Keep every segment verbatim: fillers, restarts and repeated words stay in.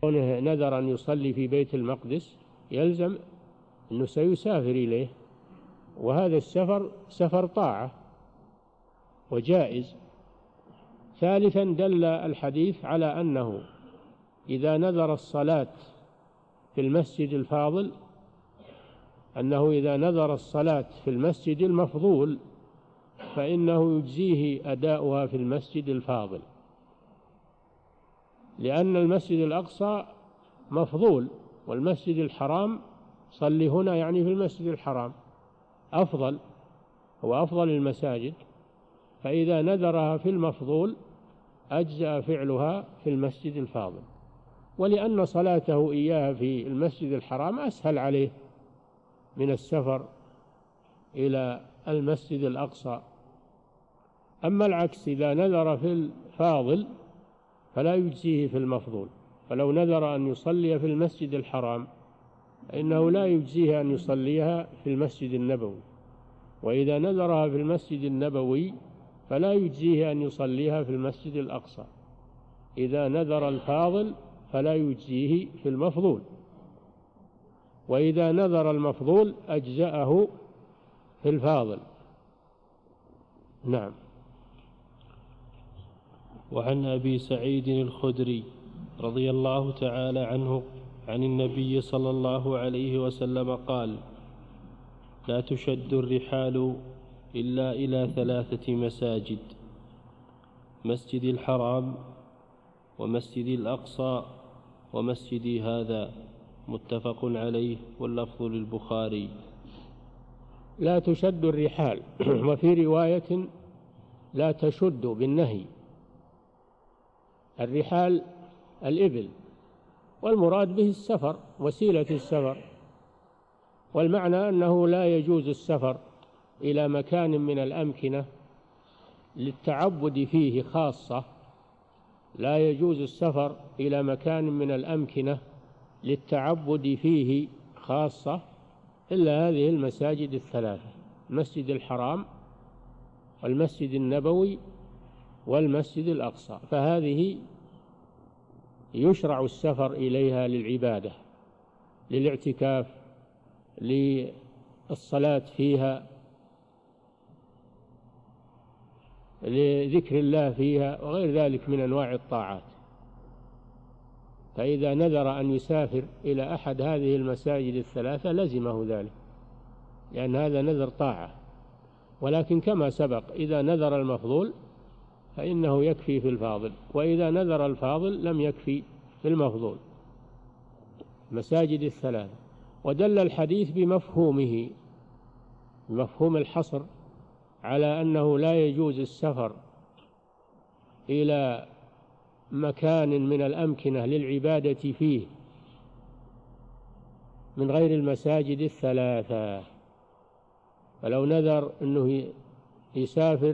كونه نذر أن يصلي في بيت المقدس يلزم أنه سيسافر إليه، وهذا السفر سفر طاعة وجائز. ثالثا دل الحديث على أنه إذا نذر الصلاة في المسجد الفاضل أنه إذا نذر الصلاة في المسجد المفضول فإنه يجزيه أداؤها في المسجد الفاضل، لأن المسجد الأقصى مفضول، والمسجد الحرام صلي هنا يعني في المسجد الحرام أفضل، هو أفضل المساجد، فإذا نذرها في المفضول أجزأ فعلها في المسجد الفاضل، ولأن صلاته إياها في المسجد الحرام أسهل عليه من السفر إلى المسجد الأقصى. أما العكس إذا نذر في الفاضل فلا يجزيه في المفضول، فلو نذر أن يصلي في المسجد الحرام فإنه لا يجزيه أن يصليها في المسجد النبوي، وإذا نذرها في المسجد النبوي فلا يجزيه أن يصليها في المسجد الأقصى. إذا نذر الفاضل فلا يجزيه في المفضول، وإذا نذر المفضول أجزأه في الفاضل. نعم. وعن أبي سعيد الخدري رضي الله تعالى عنه عن النبي صلى الله عليه وسلم قال: لا تشد الرحال إلا إلى ثلاثة مساجد: مسجد الحرام، ومسجد الأقصى، ومسجدي هذا. متفق عليه، واللفظ للبخاري. لا تشد الرحال، وفي رواية لا تشد بالنهي. الرحال الإبل، والمراد به السفر، وسيلة السفر، والمعنى أنه لا يجوز السفر إلى مكان من الأمكنة للتعبد فيه خاصة، لا يجوز السفر إلى مكان من الأمكنة للتعبد فيه خاصة إلا هذه المساجد الثلاثة: المسجد الحرام، والمسجد النبوي، والمسجد الأقصى، فهذه يشرع السفر إليها للعبادة، للاعتكاف، للصلاة فيها، لذكر الله فيها، وغير ذلك من أنواع الطاعات. فإذا نذر أن يسافر إلى أحد هذه المساجد الثلاثة لزمه ذلك، لأن هذا نذر طاعة. ولكن كما سبق إذا نذر المفضول فإنه يكفي في الفاضل، وإذا نذر الفاضل لم يكفي في المفضول. مساجد الثلاثة. ودل الحديث بمفهومه، بمفهوم الحصر، على أنه لا يجوز السفر إلى مكان من الأمكنة للعبادة فيه من غير المساجد الثلاثة. فلو نذر أنه يسافر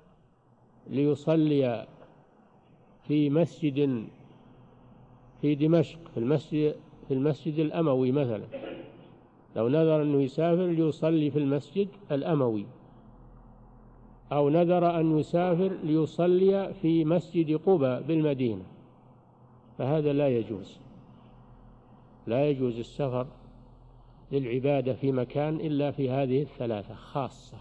ليصلي في مسجد في دمشق، في المسجد, في المسجد الأموي مثلا، لو نذر أنه يسافر ليصلي في المسجد الأموي، أو نذر أن يسافر ليصلي في مسجد قباء بالمدينة، فهذا لا يجوز، لا يجوز السفر للعبادة في مكان إلا في هذه الثلاثة خاصة.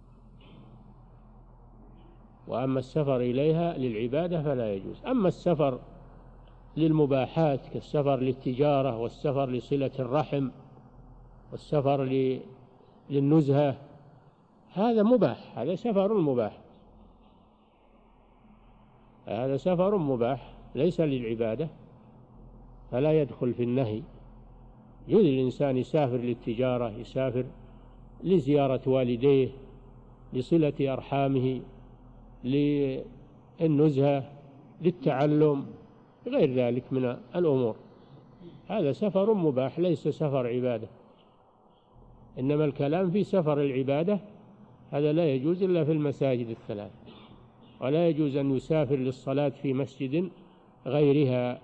وأما السفر إليها للعبادة فلا يجوز. أما السفر للمباحات كالسفر للتجارة، والسفر لصلة الرحم، والسفر للنزهة، هذا مباح، هذا سفر مباح، هذا سفر مباح ليس للعبادة، فلا يدخل في النهي. يجوز الإنسان يسافر للتجارة، يسافر لزيارة والديه، لصلة أرحامه، للنزهة، للتعلم، غير ذلك من الأمور، هذا سفر مباح ليس سفر عبادة. إنما الكلام في سفر العبادة، هذا لا يجوز إلا في المساجد الثلاث، ولا يجوز أن يسافر للصلاة في مسجد غيرها،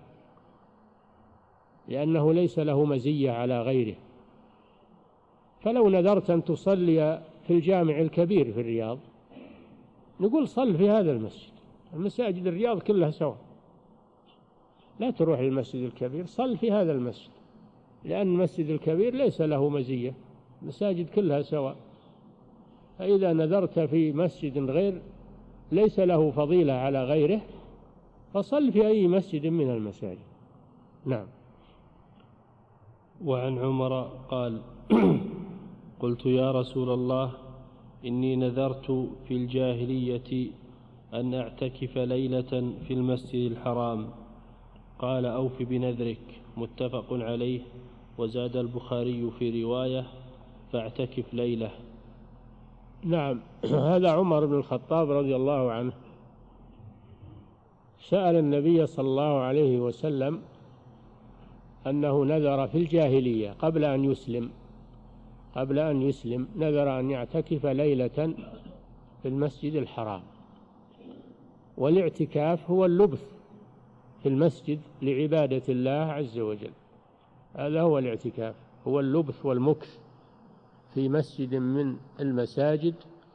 لأنه ليس له مزية على غيره. فلو نذرت أن تصلي في الجامع الكبير في الرياض، نقول صل في هذا المسجد، المساجد الرياض كلها سواء، لا تروح للمسجد الكبير، صل في هذا المسجد، لأن المسجد الكبير ليس له مزية، المساجد كلها سواء. فإذا نذرت في مسجد غير ليس له فضيلة على غيره فصل في أي مسجد من المساجد. نعم. وعن عمر قال قلت يا رسول الله إني نذرت في الجاهلية أن أعتكف ليلة في المسجد الحرام، قال أوف بنذرك، متفق عليه. وزاد البخاري في رواية فاعتكف ليلة. نعم. هذا عمر بن الخطاب رضي الله عنه سأل النبي صلى الله عليه وسلم أنه نذر في الجاهلية قبل أن يسلم قبل أن يسلم نذر أن يعتكف ليلة في المسجد الحرام. والاعتكاف هو اللبث في المسجد لعبادة الله عز وجل، هذا هو الاعتكاف، هو اللبث والمكث في مسجد من المساجد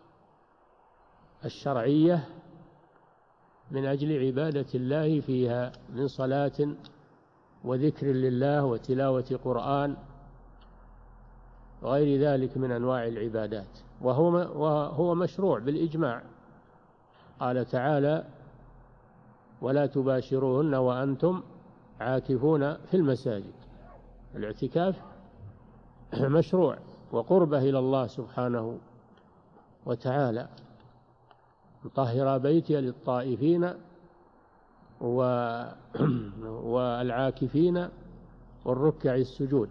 الشرعية من أجل عبادة الله فيها من صلاة وذكر لله وتلاوة قرآن وغير ذلك من أنواع العبادات، وهو وهو مشروع بالإجماع. قال تعالى ولا تباشروهن وأنتم عاكفون في المساجد. الاعتكاف مشروع وقربة إلى الله سبحانه وتعالى. طهر بيتي للطائفين والعاكفين والركع السجود.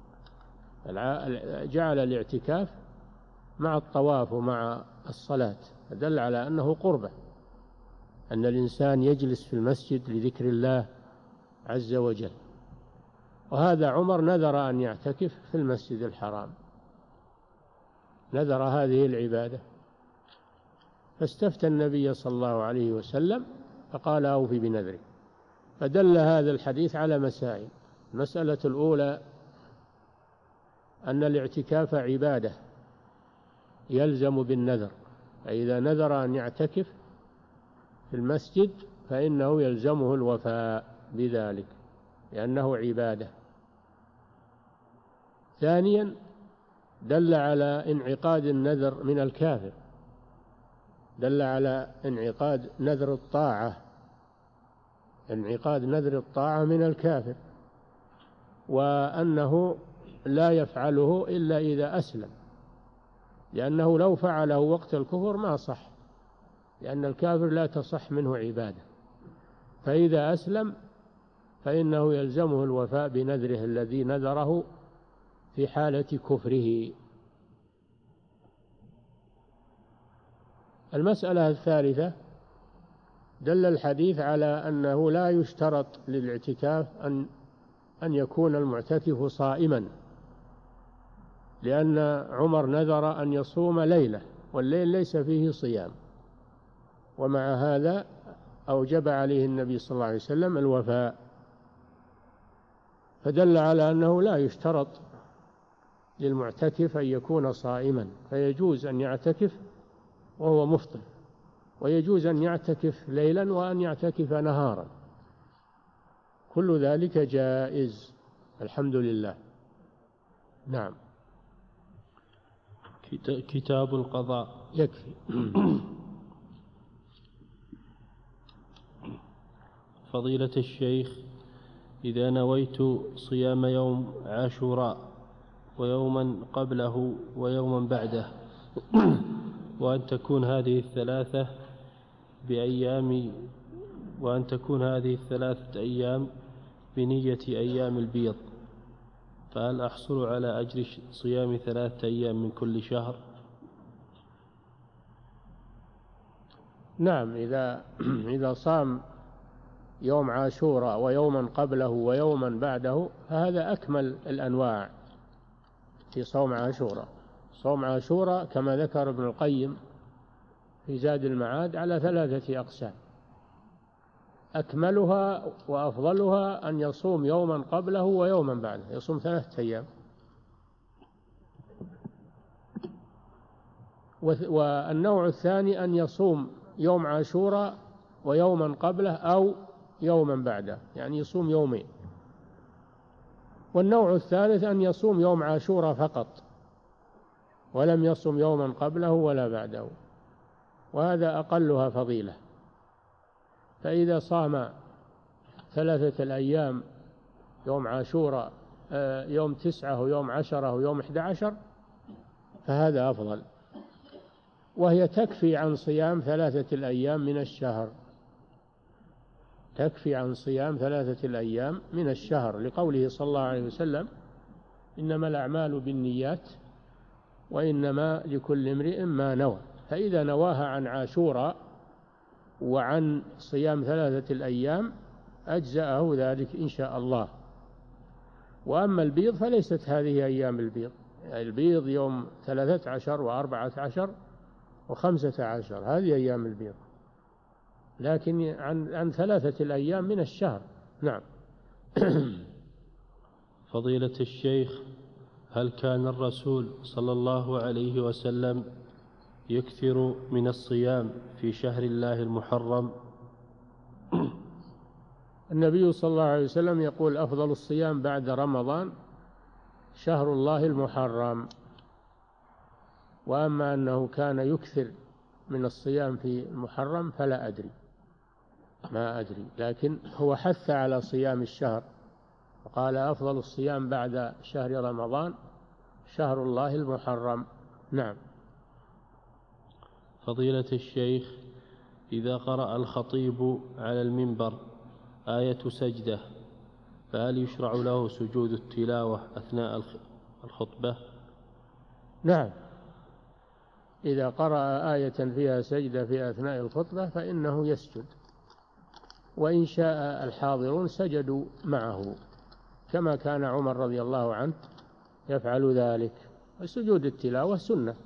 جعل الاعتكاف مع الطواف ومع الصلاة، دل على أنه قربة، أن الإنسان يجلس في المسجد لذكر الله عز وجل. وهذا عمر نذر أن يعتكف في المسجد الحرام، نذر هذه العبادة، فاستفتى النبي صلى الله عليه وسلم فقال أوف بنذرك. فدل هذا الحديث على مسائل. المسألة الأولى أن الاعتكاف عبادة يلزم بالنذر، فإذا نذر أن يعتكف في المسجد فإنه يلزمه الوفاء بذلك لأنه عبادة. ثانيا دل على انعقاد النذر من الكافر، دل على انعقاد نذر الطاعة انعقاد نذر الطاعة من الكافر، وأنه لا يفعله إلا إذا أسلم، لأنه لو فعله وقت الكفر ما صح، لأن الكافر لا تصح منه عبادة. فإذا أسلم فإنه يلزمه الوفاء بنذره الذي نذره في حالة كفره. المسألة الثالثة دل الحديث على أنه لا يشترط للاعتكاف أن أن يكون المعتكف صائما، لأن عمر نذر أن يصوم ليلة والليل ليس فيه صيام، ومع هذا أوجب عليه النبي صلى الله عليه وسلم الوفاء، فدل على أنه لا يشترط للمعتكف أن يكون صائما، فيجوز أن يعتكف وهو مفطر، ويجوز أن يعتكف ليلا وأن يعتكف نهارا، كل ذلك جائز الحمد لله. نعم. كتاب القضاء. يكفي. فضيلة الشيخ، إذا نويت صيام يوم عاشوراء ويوما قبله ويوما بعده، وأن تكون هذه الثلاثة بأيام وأن تكون هذه الثلاثة أيام بنية أيام البيض، فهل أحصل على أجر صيام ثلاثة أيام من كل شهر؟ نعم، إذا إذا صام يوم عاشوراء ويوما قبله ويوما بعده فهذا أكمل الأنواع في صوم عاشوراء. صوم عاشوراء كما ذكر ابن القيم في زاد المعاد على ثلاثة أقسام، أكملها وأفضلها أن يصوم يوما قبله ويوما بعده، يصوم ثلاثة أيام. والنوع الثاني أن يصوم يوم عاشوراء ويوما قبله أو يوما بعده، يعني يصوم يومين. والنوع الثالث أن يصوم يوم عاشوراء فقط ولم يصم يوما قبله ولا بعده، وهذا أقلها فضيلة. فإذا صام ثلاثة الأيام، يوم عاشوراء يوم تسعة ويوم عشرة ويوم أحد عشر، فهذا أفضل، وهي تكفي عن صيام ثلاثة الأيام من الشهر، تكفي عن صيام ثلاثة الأيام من الشهر، لقوله صلى الله عليه وسلم: إنما الأعمال بالنيات وإنما لكل امرئ ما نوى. فإذا نواها عن عاشوراء وعن صيام ثلاثة الأيام أجزأه ذلك إن شاء الله. وأما البيض فليست هذه أيام البيض، البيض يوم ثلاثة عشر وأربعة عشر وخمسة عشر، هذه أيام البيض، لكن عن, عن ثلاثة الأيام من الشهر. نعم. فضيلة الشيخ، هل كان الرسول صلى الله عليه وسلم يكثر من الصيام في شهر الله المحرم؟ النبي صلى الله عليه وسلم يقول: أفضل الصيام بعد رمضان شهر الله المحرم. وأما أنه كان يكثر من الصيام في المحرم فلا أدري، ما أدري، لكن هو حث على صيام الشهر وقال: أفضل الصيام بعد شهر رمضان شهر الله المحرم. نعم. فضيلة الشيخ، إذا قرأ الخطيب على المنبر آية سجدة فهل يشرع له سجود التلاوة أثناء الخطبة؟ نعم، إذا قرأ آية فيها سجدة في أثناء الخطبة فإنه يسجد، وإن شاء الحاضرون سجدوا معه، كما كان عمر رضي الله عنه يفعل ذلك. وسجود التلاوة سنة،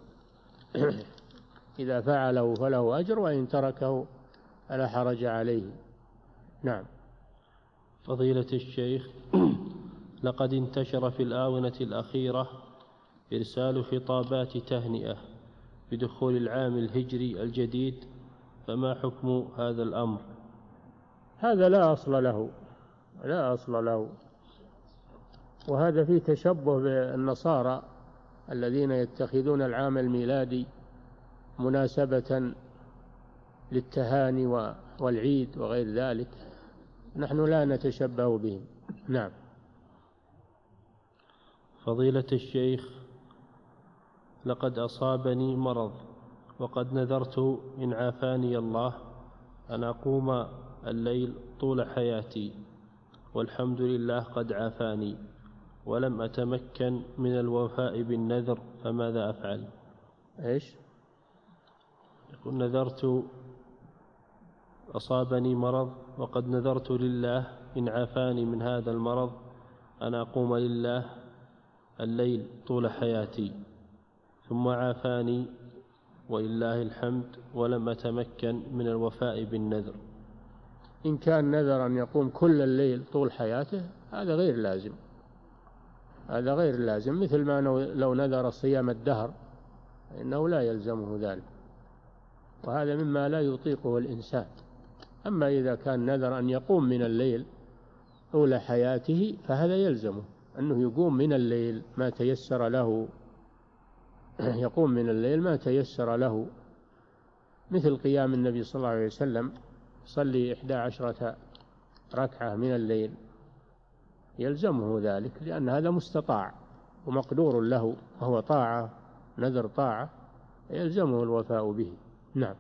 إذا فعله فله أجر، وإن تركه فلا حرج عليه. نعم. فضيلة الشيخ، لقد انتشر في الآونة الأخيرة إرسال خطابات تهنئة بدخول العام الهجري الجديد، فما حكم هذا الأمر؟ هذا لا أصل له، لا أصل له، وهذا فيه تشبه بالنصارى الذين يتخذون العام الميلادي مناسبة للتهاني والعيد وغير ذلك، نحن لا نتشبه بهم. نعم. فضيلة الشيخ، لقد أصابني مرض وقد نذرت إن عافاني الله أن أقوم الليل طول حياتي، والحمد لله قد عافاني، ولم أتمكن من الوفاء بالنذر، فماذا أفعل؟ إيش؟ يقول: نذرت، أصابني مرض وقد نذرت لله إن عافاني من هذا المرض أن أقوم لله الليل طول حياتي، ثم عافاني ولله الحمد، ولم أتمكن من الوفاء بالنذر. إن كان نذر أن يقوم كل الليل طول حياته هذا غير لازم، هذا غير لازم، مثل ما لو نذر صيام الدهر إنه لا يلزمه ذلك، وهذا مما لا يطيقه الإنسان. أما إذا كان نذر أن يقوم من الليل طول حياته فهذا يلزمه أنه يقوم من الليل ما تيسر له، يقوم من الليل ما تيسر له، مثل قيام النبي صلى الله عليه وسلم صلي إحدى عشرة ركعة من الليل، يلزمه ذلك لأن هذا مستطاع ومقدور له، وهو طاعة، نذر طاعة، يلزمه الوفاء به. نعم.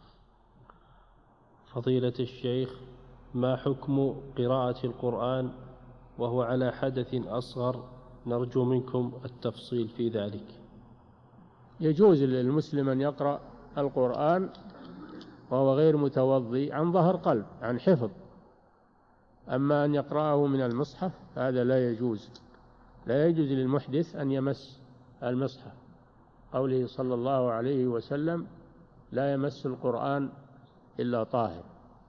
فضيلة الشيخ، ما حكم قراءة القرآن وهو على حدث أصغر؟ نرجو منكم التفصيل في ذلك. يجوز للمسلم أن يقرأ القرآن وهو غير متوضي عن ظهر قلب، عن حفظ، أما أن يقرأه من المصحف هذا لا يجوز، لا يجوز للمحدث أن يمس المصحف، قوله صلى الله عليه وسلم: لا يمس القرآن إلا طاهر.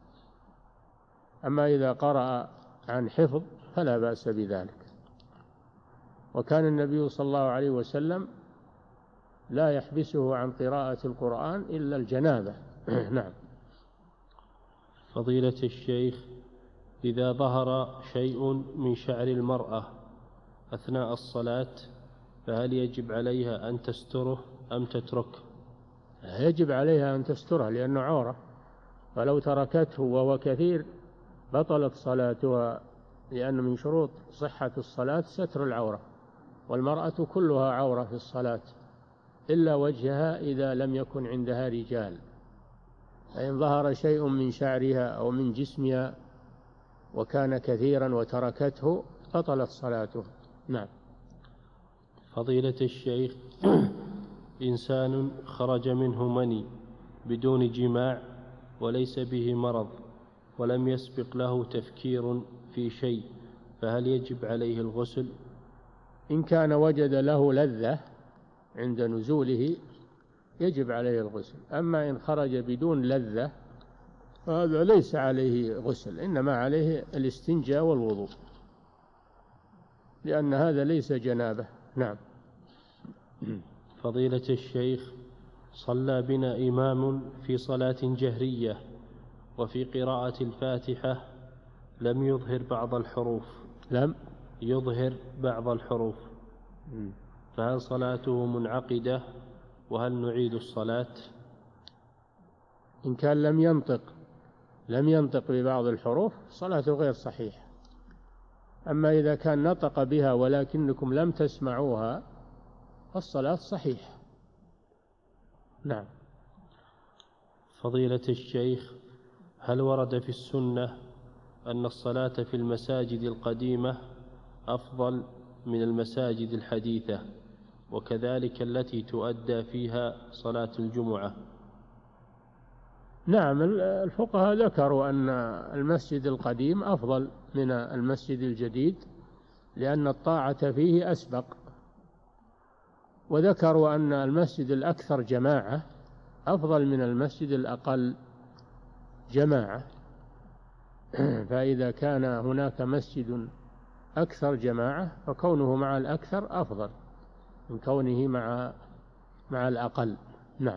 أما إذا قرأ عن حفظ فلا بأس بذلك. وكان النبي صلى الله عليه وسلم لا يحبسه عن قراءة القرآن إلا الجنابة. نعم. فضيلة الشيخ، إذا ظهر شيء من شعر المرأة أثناء الصلاة فهل يجب عليها أن تستره أم تتركه؟ يجب عليها أن تستره لأنه عورة، فلو تركته وهو كثير بطلت صلاتها، لأن من شروط صحة الصلاة ستر العورة، والمرأة كلها عورة في الصلاة إلا وجهها إذا لم يكن عندها رجال. فإن ظهر شيء من شعرها أو من جسمها وكان كثيرا وتركته بطلت صلاته. نعم. فضيلة الشيخ، إنسان خرج منه مني بدون جماع وليس به مرض ولم يسبق له تفكير في شيء، فهل يجب عليه الغسل؟ إن كان وجد له لذة عند نزوله يجب عليه الغسل، أما إن خرج بدون لذة فهذا ليس عليه غسل، إنما عليه الاستنجاء والوضوء، لأن هذا ليس جنابة. نعم. فضيلة الشيخ، صلى بنا إمام في صلاة جهرية وفي قراءة الفاتحة لم يظهر بعض الحروف لم يظهر بعض الحروف م. فهل صلاته منعقدة وهل نعيد الصلاة؟ إن كان لم ينطق لم ينطق ببعض الحروف صلاته غير صحيحة، أما إذا كان نطق بها ولكنكم لم تسمعوها الصلاة صحيحة. نعم. فضيلة الشيخ، هل ورد في السنة أن الصلاة في المساجد القديمة أفضل من المساجد الحديثة وكذلك التي تؤدى فيها صلاة الجمعة؟ نعم، الفقهاء ذكروا أن المسجد القديم أفضل من المسجد الجديد لأن الطاعة فيه أسبق، وذكروا أن المسجد الأكثر جماعة أفضل من المسجد الأقل جماعة. فإذا كان هناك مسجد أكثر جماعة فكونه مع الأكثر أفضل من كونه مع مع الأقل. نعم.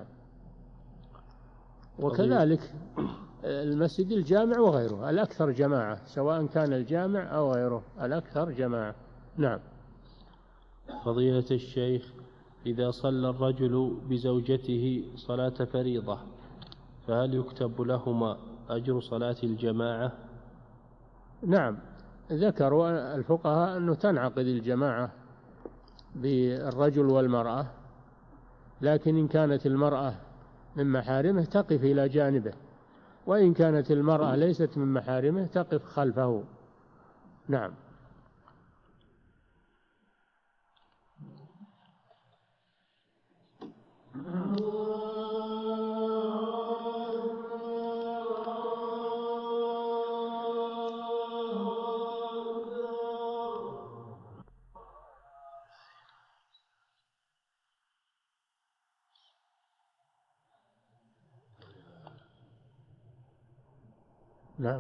وكذلك المسجد الجامع وغيره الأكثر جماعة، سواء كان الجامع أو غيره الأكثر جماعة. نعم. فضيلة الشيخ، إذا صلى الرجل بزوجته صلاة فريضة فهل يكتب لهما أجر صلاة الجماعة؟ نعم، ذكروا الفقهاء أنه تنعقد الجماعة بالرجل والمرأة، لكن إن كانت المرأة من محارمه تقف إلى جانبه، وإن كانت المرأة ليست من محارمه تقف خلفه. نعم. نعم.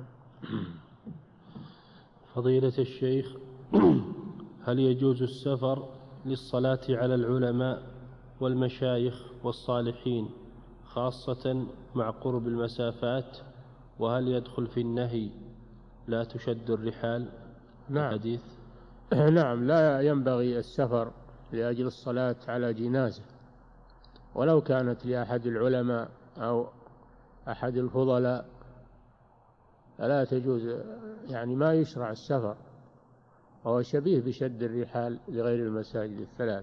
فضيلة الشيخ، هل يجوز السفر للصلاة على العلماء والمشايخ والصالحين خاصة مع قرب المسافات، وهل يدخل في النهي لا تشد الرحال؟ نعم. الحديث. نعم، لا ينبغي السفر لأجل الصلاة على جنازة ولو كانت لأحد العلماء أو أحد الفضلاء، فلا تجوز، يعني ما يشرع السفر، وهو شبيه بشد الرحال لغير المساجد الثلاث،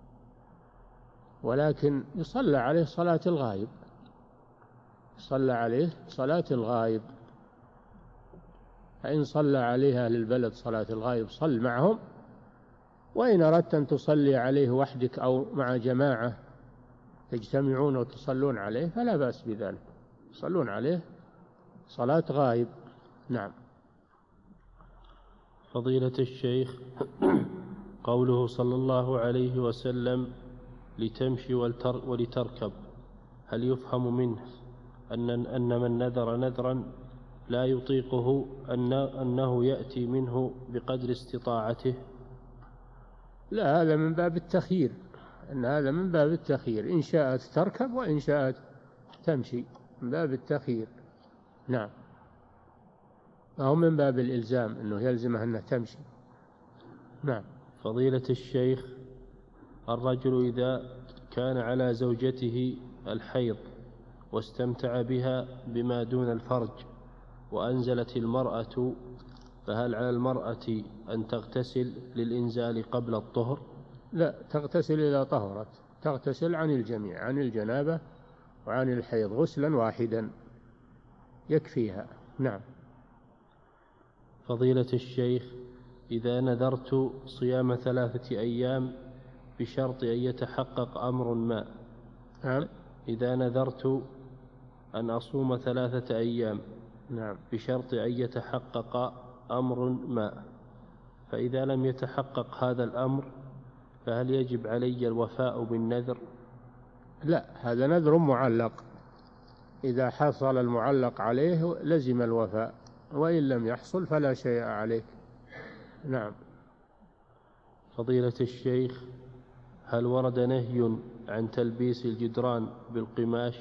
ولكن يصلى عليه صلاة الغائب، يصلى عليه صلاة الغائب، فإن صلى عليها أهل البلد صلاة الغائب صل معهم، وإن أردت أن تصلي عليه وحدك أو مع جماعة تجتمعون وتصلون عليه فلا بأس بذلك، يصلون عليه صلاة غائب. نعم. فضيلة الشيخ، قوله صلى الله عليه وسلم لتمشي ولتركب، هل يفهم منه أن أن من نذر نذرا لا يطيقه أن أنه يأتي منه بقدر استطاعته؟ لا، هذا من باب التخيير، أن هذا من باب التخيير، إن شاءت تركب وإن شاءت تمشي، من باب التخيير. نعم. أو من باب الإلزام أنه يلزمه أنه تمشي. نعم. فضيلة الشيخ، الرجل إذا كان على زوجته الحيض واستمتع بها بما دون الفرج وأنزلت المرأة، فهل على المرأة أن تغتسل للإنزال قبل الطهر؟ لا، تغتسل إذا طهرت، تغتسل عن الجميع، عن الجنابة وعن الحيض غسلا واحدا يكفيها. نعم. فضيلة الشيخ، إذا نذرت صيام ثلاثة أيام بشرط أن يتحقق أمر ما. نعم. إذا نذرت أن أصوم ثلاثة أيام. نعم. بشرط أن يتحقق أمر ما، فإذا لم يتحقق هذا الأمر فهل يجب علي الوفاء بالنذر؟ لا، هذا نذر معلق، إذا حصل المعلق عليه لزم الوفاء، وإن لم يحصل فلا شيء عليك. نعم. فضيلة الشيخ، هل ورد نهي عن تلبيس الجدران بالقماش؟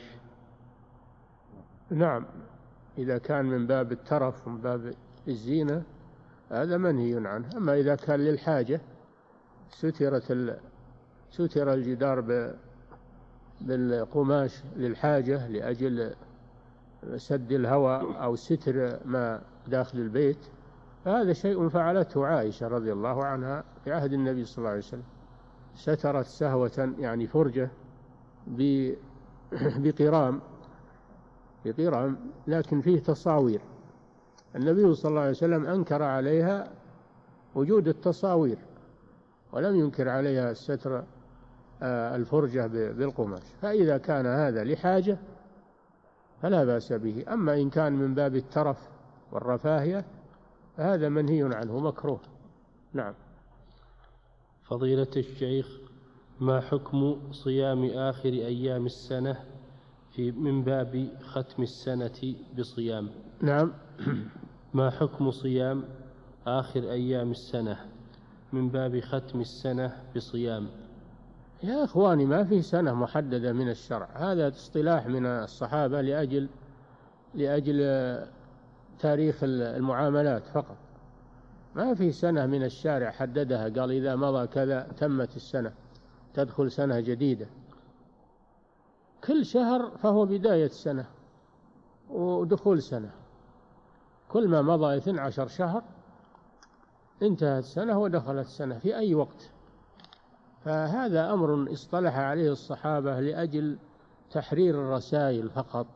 نعم، إذا كان من باب الترف ومن باب الزينة هذا منهي عنه. أما إذا كان للحاجة سترت ال... ستر الجدار ب... بالقماش للحاجة لأجل سد الهواء أو ستر ما داخل البيت، فهذا شيء فعلته عائشة رضي الله عنها في عهد النبي صلى الله عليه وسلم، سترت سهوة يعني فرجة ب... بقرام بقرام لكن فيه تصاوير. النبي صلى الله عليه وسلم أنكر عليها وجود التصاوير ولم ينكر عليها الستر الفرجة بالقماش، فإذا كان هذا لحاجة فلا بأس به. أما إن كان من باب الترف والرفاهية فهذا منهي عنه مكروه. نعم. فضيلة الشيخ، ما حكم صيام آخر أيام السنة في من باب ختم السنة بصيام؟ نعم. ما حكم صيام آخر أيام السنة من باب ختم السنة بصيام؟ يا إخواني، ما في سنة محددة من الشرع، هذا اصطلاح من الصحابة لأجل لأجل تاريخ المعاملات فقط. ما في سنة من الشارع حددها قال إذا مضى كذا تمت السنة تدخل سنة جديدة. كل شهر فهو بداية سنة ودخول سنة، كل ما مضى اثني عشر شهر انتهت السنة ودخلت سنة في أي وقت. فهذا أمر اصطلح عليه الصحابة لأجل تحرير الرسائل فقط،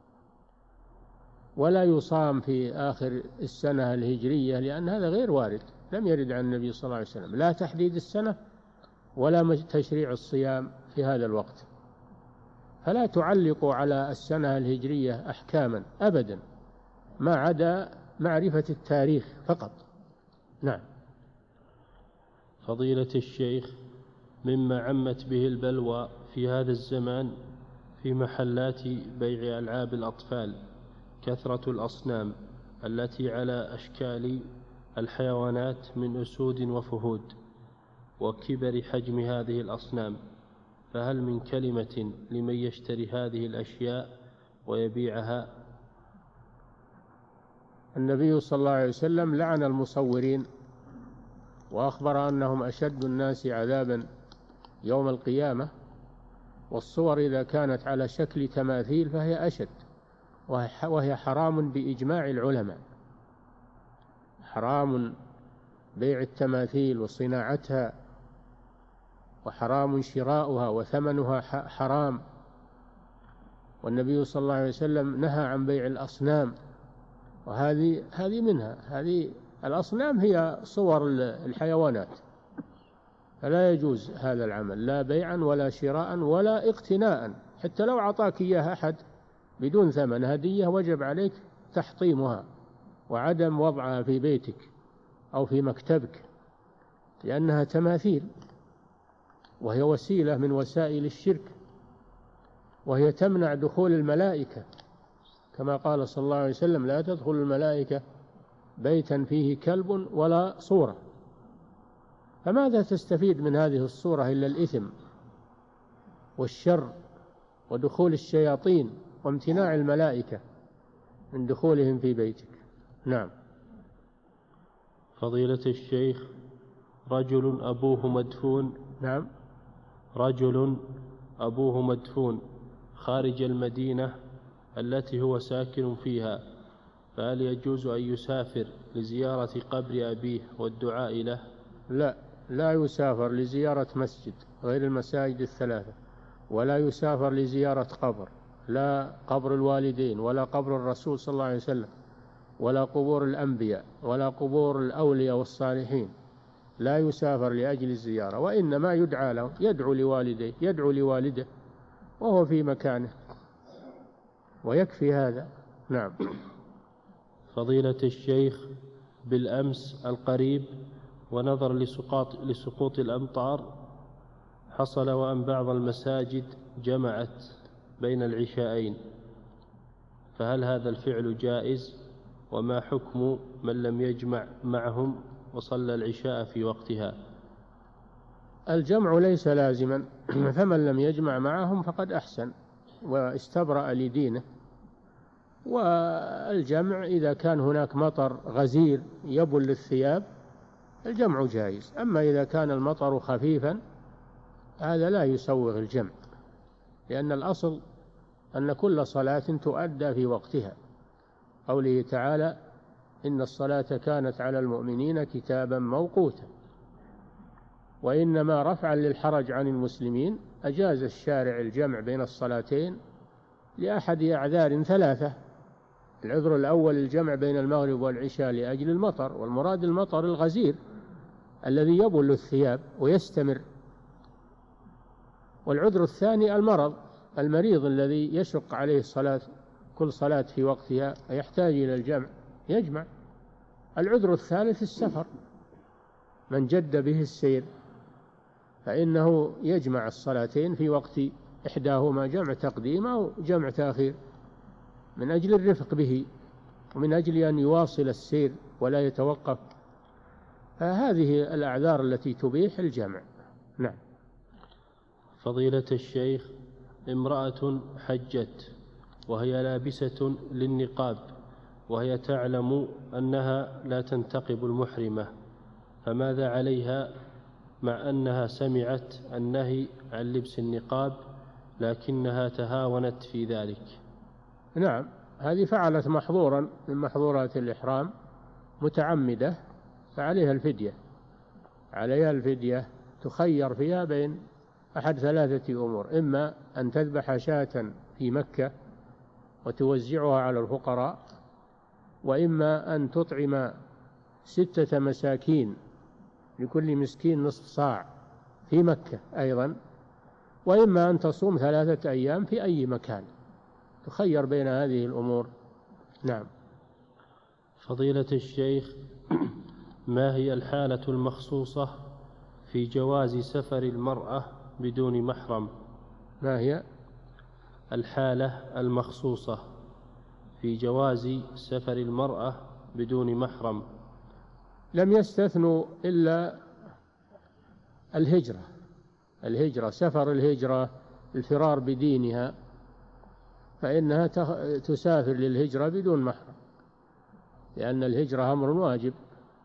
ولا يصام في آخر السنة الهجرية، لأن هذا غير وارد، لم يرد عن النبي صلى الله عليه وسلم لا تحديد السنة ولا تشريع الصيام في هذا الوقت. فلا تعلقوا على السنة الهجرية أحكاما أبدا ما عدا معرفة التاريخ فقط. نعم. فضيلة الشيخ، مما عمت به البلوى في هذا الزمان في محلات بيع ألعاب الأطفال كثرة الأصنام التي على أشكال الحيوانات من أسود وفهود وكبر حجم هذه الأصنام، فهل من كلمة لمن يشتري هذه الأشياء ويبيعها؟ النبي صلى الله عليه وسلم لعن المصورين وأخبر أنهم أشد الناس عذابا يوم القيامة، والصور إذا كانت على شكل تماثيل فهي أشد، وهي حرام بإجماع العلماء، حرام بيع التماثيل وصناعتها، وحرام شراؤها وثمنها حرام. والنبي صلى الله عليه وسلم نهى عن بيع الأصنام، وهذه هذه منها، هذه الأصنام هي صور الحيوانات، فلا يجوز هذا العمل لا بيعا ولا شراء ولا اقتناء. حتى لو أعطاك إياها أحد بدون ثمن هدية وجب عليك تحطيمها وعدم وضعها في بيتك أو في مكتبك، لأنها تماثيل وهي وسيلة من وسائل الشرك، وهي تمنع دخول الملائكة، كما قال صلى الله عليه وسلم لا تدخل الملائكة بيتا فيه كلب ولا صورة. فماذا تستفيد من هذه الصورة إلا الإثم والشر ودخول الشياطين وامتناع الملائكة من دخولهم في بيتك. نعم. فضيلة الشيخ، رجل أبوه مدفون نعم رجل أبوه مدفون خارج المدينة التي هو ساكن فيها، فهل يجوز أن يسافر لزيارة قبر أبيه والدعاء له؟ لا، لا يسافر لزيارة مسجد غير المساجد الثلاثة، ولا يسافر لزيارة قبر، لا قبر الوالدين ولا قبر الرسول صلى الله عليه وسلم ولا قبور الأنبياء ولا قبور الأولياء والصالحين، لا يسافر لأجل الزيارة، وإنما يدعى له، يدعو لوالديه، يدعو لوالده وهو في مكانه، ويكفي هذا. نعم. فضيلة الشيخ، بالأمس القريب ونظر لسقوط, لسقوط الأمطار حصل وأن بعض المساجد جمعت بين العشاءين، فهل هذا الفعل جائز؟ وما حكم من لم يجمع معهم وصلى العشاء في وقتها؟ الجمع ليس لازما، فمن لم يجمع معهم فقد أحسن واستبرأ لدينه، والجمع إذا كان هناك مطر غزير يبل الثياب الجمع جائز، أما إذا كان المطر خفيفا هذا لا يسوغ الجمع، لأن الأصل أن كل صلاة تؤدى في وقتها، قوله تعالى إن الصلاة كانت على المؤمنين كتابا موقوتا. وإنما رفعا للحرج عن المسلمين أجاز الشارع الجمع بين الصلاتين لأحد أعذار ثلاثة. العذر الأول الجمع بين المغرب والعشاء لأجل المطر، والمراد المطر الغزير الذي يبل الثياب ويستمر. والعذر الثاني المرض، المريض الذي يشق عليه الصلاة كل صلاة في وقتها يحتاج إلى الجمع يجمع. العذر الثالث السفر، من جد به السير فإنه يجمع الصلاتين في وقت إحداهما، جمع تقديم أو جمع تأخير، من أجل الرفق به ومن أجل أن يواصل السير ولا يتوقف. فهذه الأعذار التي تبيح الجمع. نعم. فضيلة الشيخ، امرأة حجت وهي لابسة للنقاب وهي تعلم أنها لا تنتقب المحرمة، فماذا عليها مع أنها سمعت النهي عن لبس النقاب لكنها تهاونت في ذلك؟ نعم، هذه فعلت محظورا من محظورات الإحرام متعمدة، فعليها الفدية، عليها الفدية تخير فيها بين أحد ثلاثة أمور: إما أن تذبح شاة في مكة وتوزعها على الفقراء، وإما أن تطعم ستة مساكين لكل مسكين نصف صاع في مكة أيضا، وإما أن تصوم ثلاثة أيام في أي مكان، تخير بين هذه الأمور. نعم. فضيلة الشيخ، ما هي الحالة المخصوصة في جواز سفر المرأة بدون محرم؟ ما هي الحالة المخصوصة في جواز سفر المرأة بدون محرم؟ لم يستثنوا إلا الهجرة، الهجرة سفر الهجرة، الفرار بدينها، فإنها تسافر للهجرة بدون محرم، لأن الهجرة أمر واجب،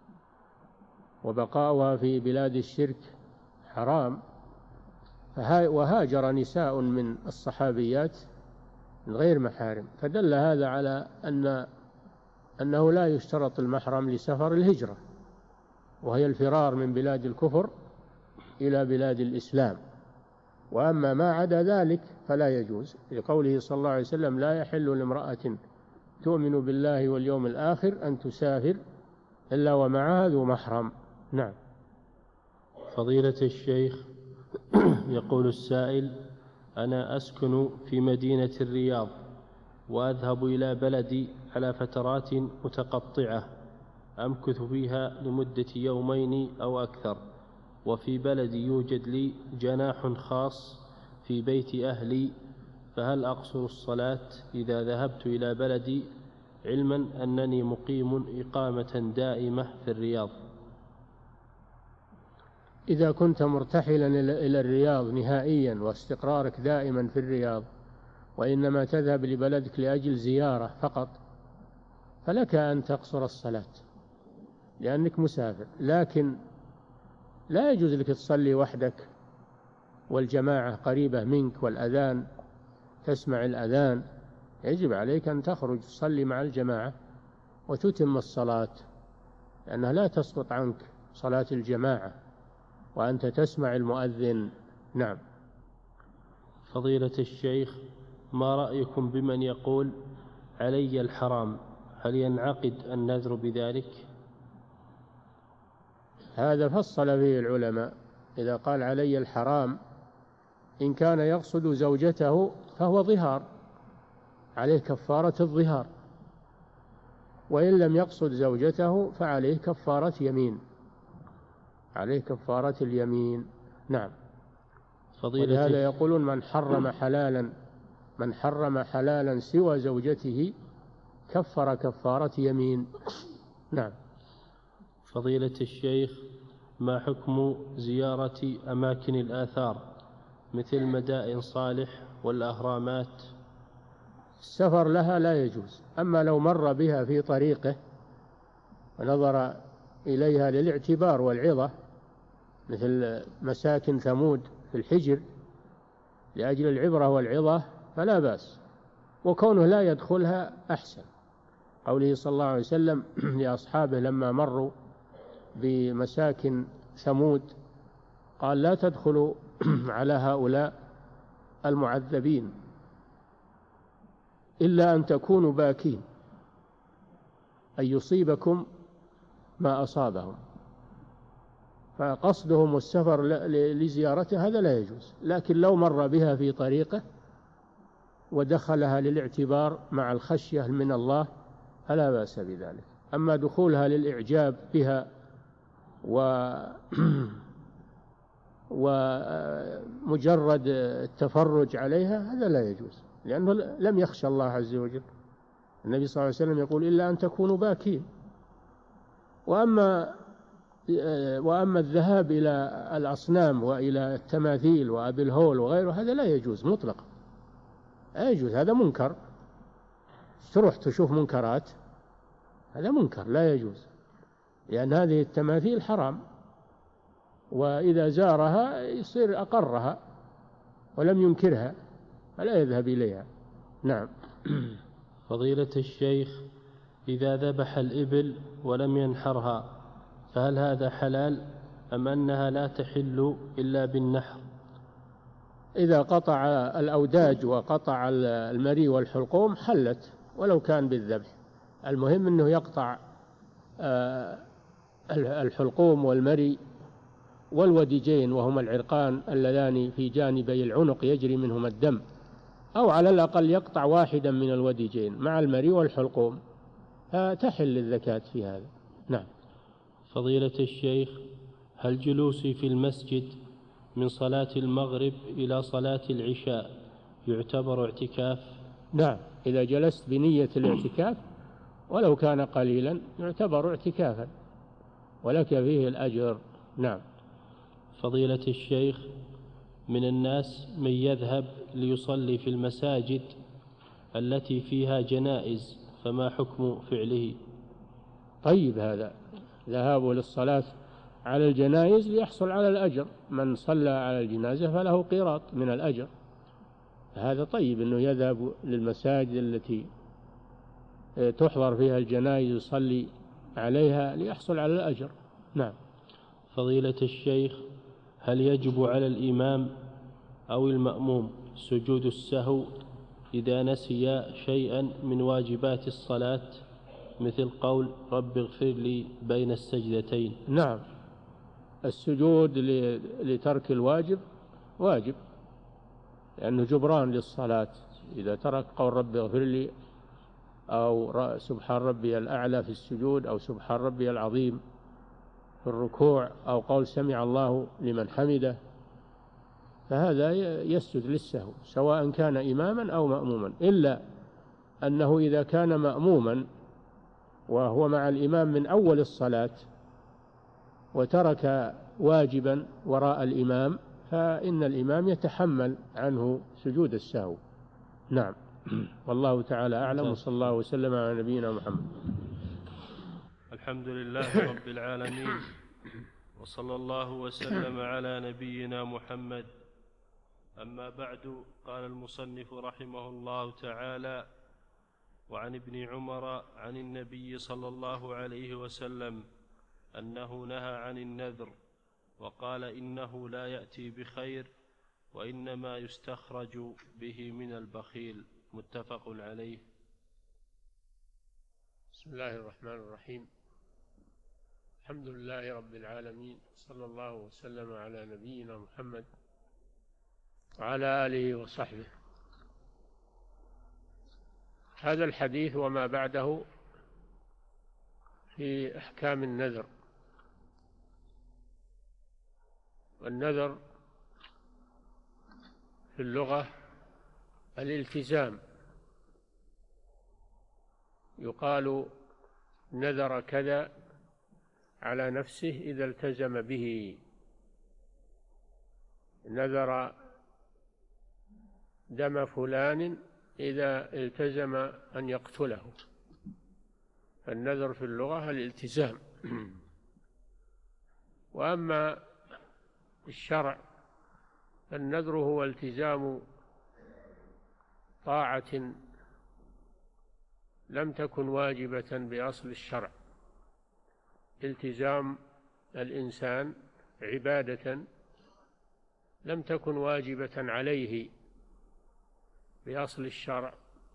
وبقاؤها في بلاد الشرك حرام. وهاجر نساء من الصحابيات من غير محارم، فدل هذا على أن أنه لا يشترط المحرم لسفر الهجرة، وهي الفرار من بلاد الكفر إلى بلاد الإسلام. وأما ما عدا ذلك فلا يجوز، لقوله صلى الله عليه وسلم لا يحل لامرأة تؤمن بالله واليوم الآخر أن تسافر إلا ومعها ذو محرم. نعم. فضيلة الشيخ، يقول السائل: أنا أسكن في مدينة الرياض وأذهب إلى بلدي على فترات متقطعة أمكث فيها لمدة يومين أو أكثر، وفي بلدي يوجد لي جناح خاص في بيت أهلي، فهل أقصر الصلاة إذا ذهبت إلى بلدي علما أنني مقيم إقامة دائمة في الرياض؟ إذا كنت مرتحلا إلى الرياض نهائيا واستقرارك دائما في الرياض، وإنما تذهب لبلدك لأجل زيارة فقط، فلك أن تقصر الصلاة، لأنك مسافر. لكن لا يجوز لك تصلي وحدك والجماعة قريبة منك والأذان تسمع الأذان، يجب عليك أن تخرج تصلي مع الجماعة وتتم الصلاة، لأنها لا تسقط عنك صلاة الجماعة وأنت تسمع المؤذن. نعم. فضيلة الشيخ، ما رأيكم بمن يقول علي الحرام؟ هل ينعقد النذر بذلك؟ هذا فصل فيه العلماء. إذا قال علي الحرام إن كان يقصد زوجته فهو ظهار، عليه كفارة الظهار، وإن لم يقصد زوجته فعليه كفارة يمين، عليه كفارة اليمين. نعم. ولهذا يقولون من حرم حلالا من حرم حلالا سوى زوجته كفر كفارة يمين. نعم. فضيلة الشيخ، ما حكم زيارة أماكن الآثار مثل مدائن صالح والأهرامات؟ السفر لها لا يجوز، أما لو مر بها في طريقه ونظر إليها للاعتبار والعظة مثل مساكن ثمود في الحجر لأجل العبرة والعظة فلا بأس، وكونه لا يدخلها أحسن. قوله صلى الله عليه وسلم لأصحابه لما مروا بمساكن ثمود قال لا تدخلوا على هؤلاء المعذبين إلا أن تكونوا باكين، أن يصيبكم ما أصابهم. فقصدهم السفر لزيارته هذا لا يجوز، لكن لو مر بها في طريقه ودخلها للاعتبار مع الخشية من الله فلا بأس بذلك. أما دخولها للإعجاب بها و ومجرد التفرج عليها هذا لا يجوز، لأنه لم يخشى الله عز وجل. النبي صلى الله عليه وسلم يقول إلا أن تكونوا باكين. وأما وأما الذهاب إلى الأصنام وإلى التماثيل وأبي الهول وغيره هذا لا يجوز مطلقا، لا يجوز، هذا منكر. تروح تشوف منكرات هذا منكر لا يجوز، لأن هذه التماثيل حرام، وإذا زارها يصير أقرها ولم ينكرها فلا يذهب إليها. نعم. فضيلة الشيخ، إذا ذبح الإبل ولم ينحرها فهل هذا حلال أم أنها لا تحل إلا بالنحر؟ إذا قطع الأوداج وقطع المري والحلقوم حلت ولو كان بالذبح. المهم أنه يقطع الحلقوم والمري والوديجين وهما العرقان اللذان في جانبي العنق يجري منهما الدم، أو على الأقل يقطع واحدا من الوديجين مع المري والحلقوم، فتحل الزكاة في هذا. نعم. فضيلة الشيخ، هل جلوسي في المسجد من صلاة المغرب إلى صلاة العشاء يعتبر اعتكاف؟ نعم، إذا جلست بنية الاعتكاف ولو كان قليلا يعتبر اعتكافا ولك فيه الأجر. نعم. فضيلة الشيخ، من الناس من يذهب ليصلي في المساجد التي فيها جنائز، فما حكم فعله؟ طيب، هذا ذهابه للصلاة على الجنائز ليحصل على الأجر، من صلى على الجنازة فله قيراط من الأجر، هذا طيب أنه يذهب للمساجد التي تحضر فيها الجنائز يصلي عليها ليحصل على الأجر. نعم. فضيلة الشيخ، هل يجب على الإمام أو المأموم سجود السهو إذا نسي شيئا من واجبات الصلاة مثل قول رب اغفر لي بين السجدتين؟ نعم، السجود لترك الواجب واجب، لأنه جبران للصلاة. إذا ترك قول رب اغفر لي أو سبحان ربي الأعلى في السجود أو سبحان ربي العظيم في الركوع أو قول سمع الله لمن حمده، فهذا يسجد للسهو سواء كان إماما أو مأموما، إلا أنه إذا كان مأموما وهو مع الإمام من أول الصلاة وترك واجبا وراء الإمام فإن الإمام يتحمل عنه سجود السهو. نعم. والله تعالى أعلم، وصلى الله وسلم على نبينا محمد. الحمد لله رب العالمين، وصلى الله وسلم على نبينا محمد. أما بعد، قال المصنف رحمه الله تعالى: وعن ابن عمر عن النبي صلى الله عليه وسلم أنه نهى عن النذر، وقال إنه لا يأتي بخير، وإنما يستخرج به من البخيل. متفق عليه. بسم الله الرحمن الرحيم. الحمد لله رب العالمين، صلى الله وسلم على نبينا محمد وعلى آله وصحبه. هذا الحديث وما بعده في أحكام النذر. والنذر في اللغة الالتزام، يقال نذر كذا على نفسه إذا التزم به. نذر دم فلان إذا التزم أن يقتله. فالنذر في اللغة الالتزام. وأما الشرع فالنذر هو التزام طاعة لم تكن واجبة بأصل الشرع، التزام الإنسان عبادة لم تكن واجبة عليه بأصل الشرع،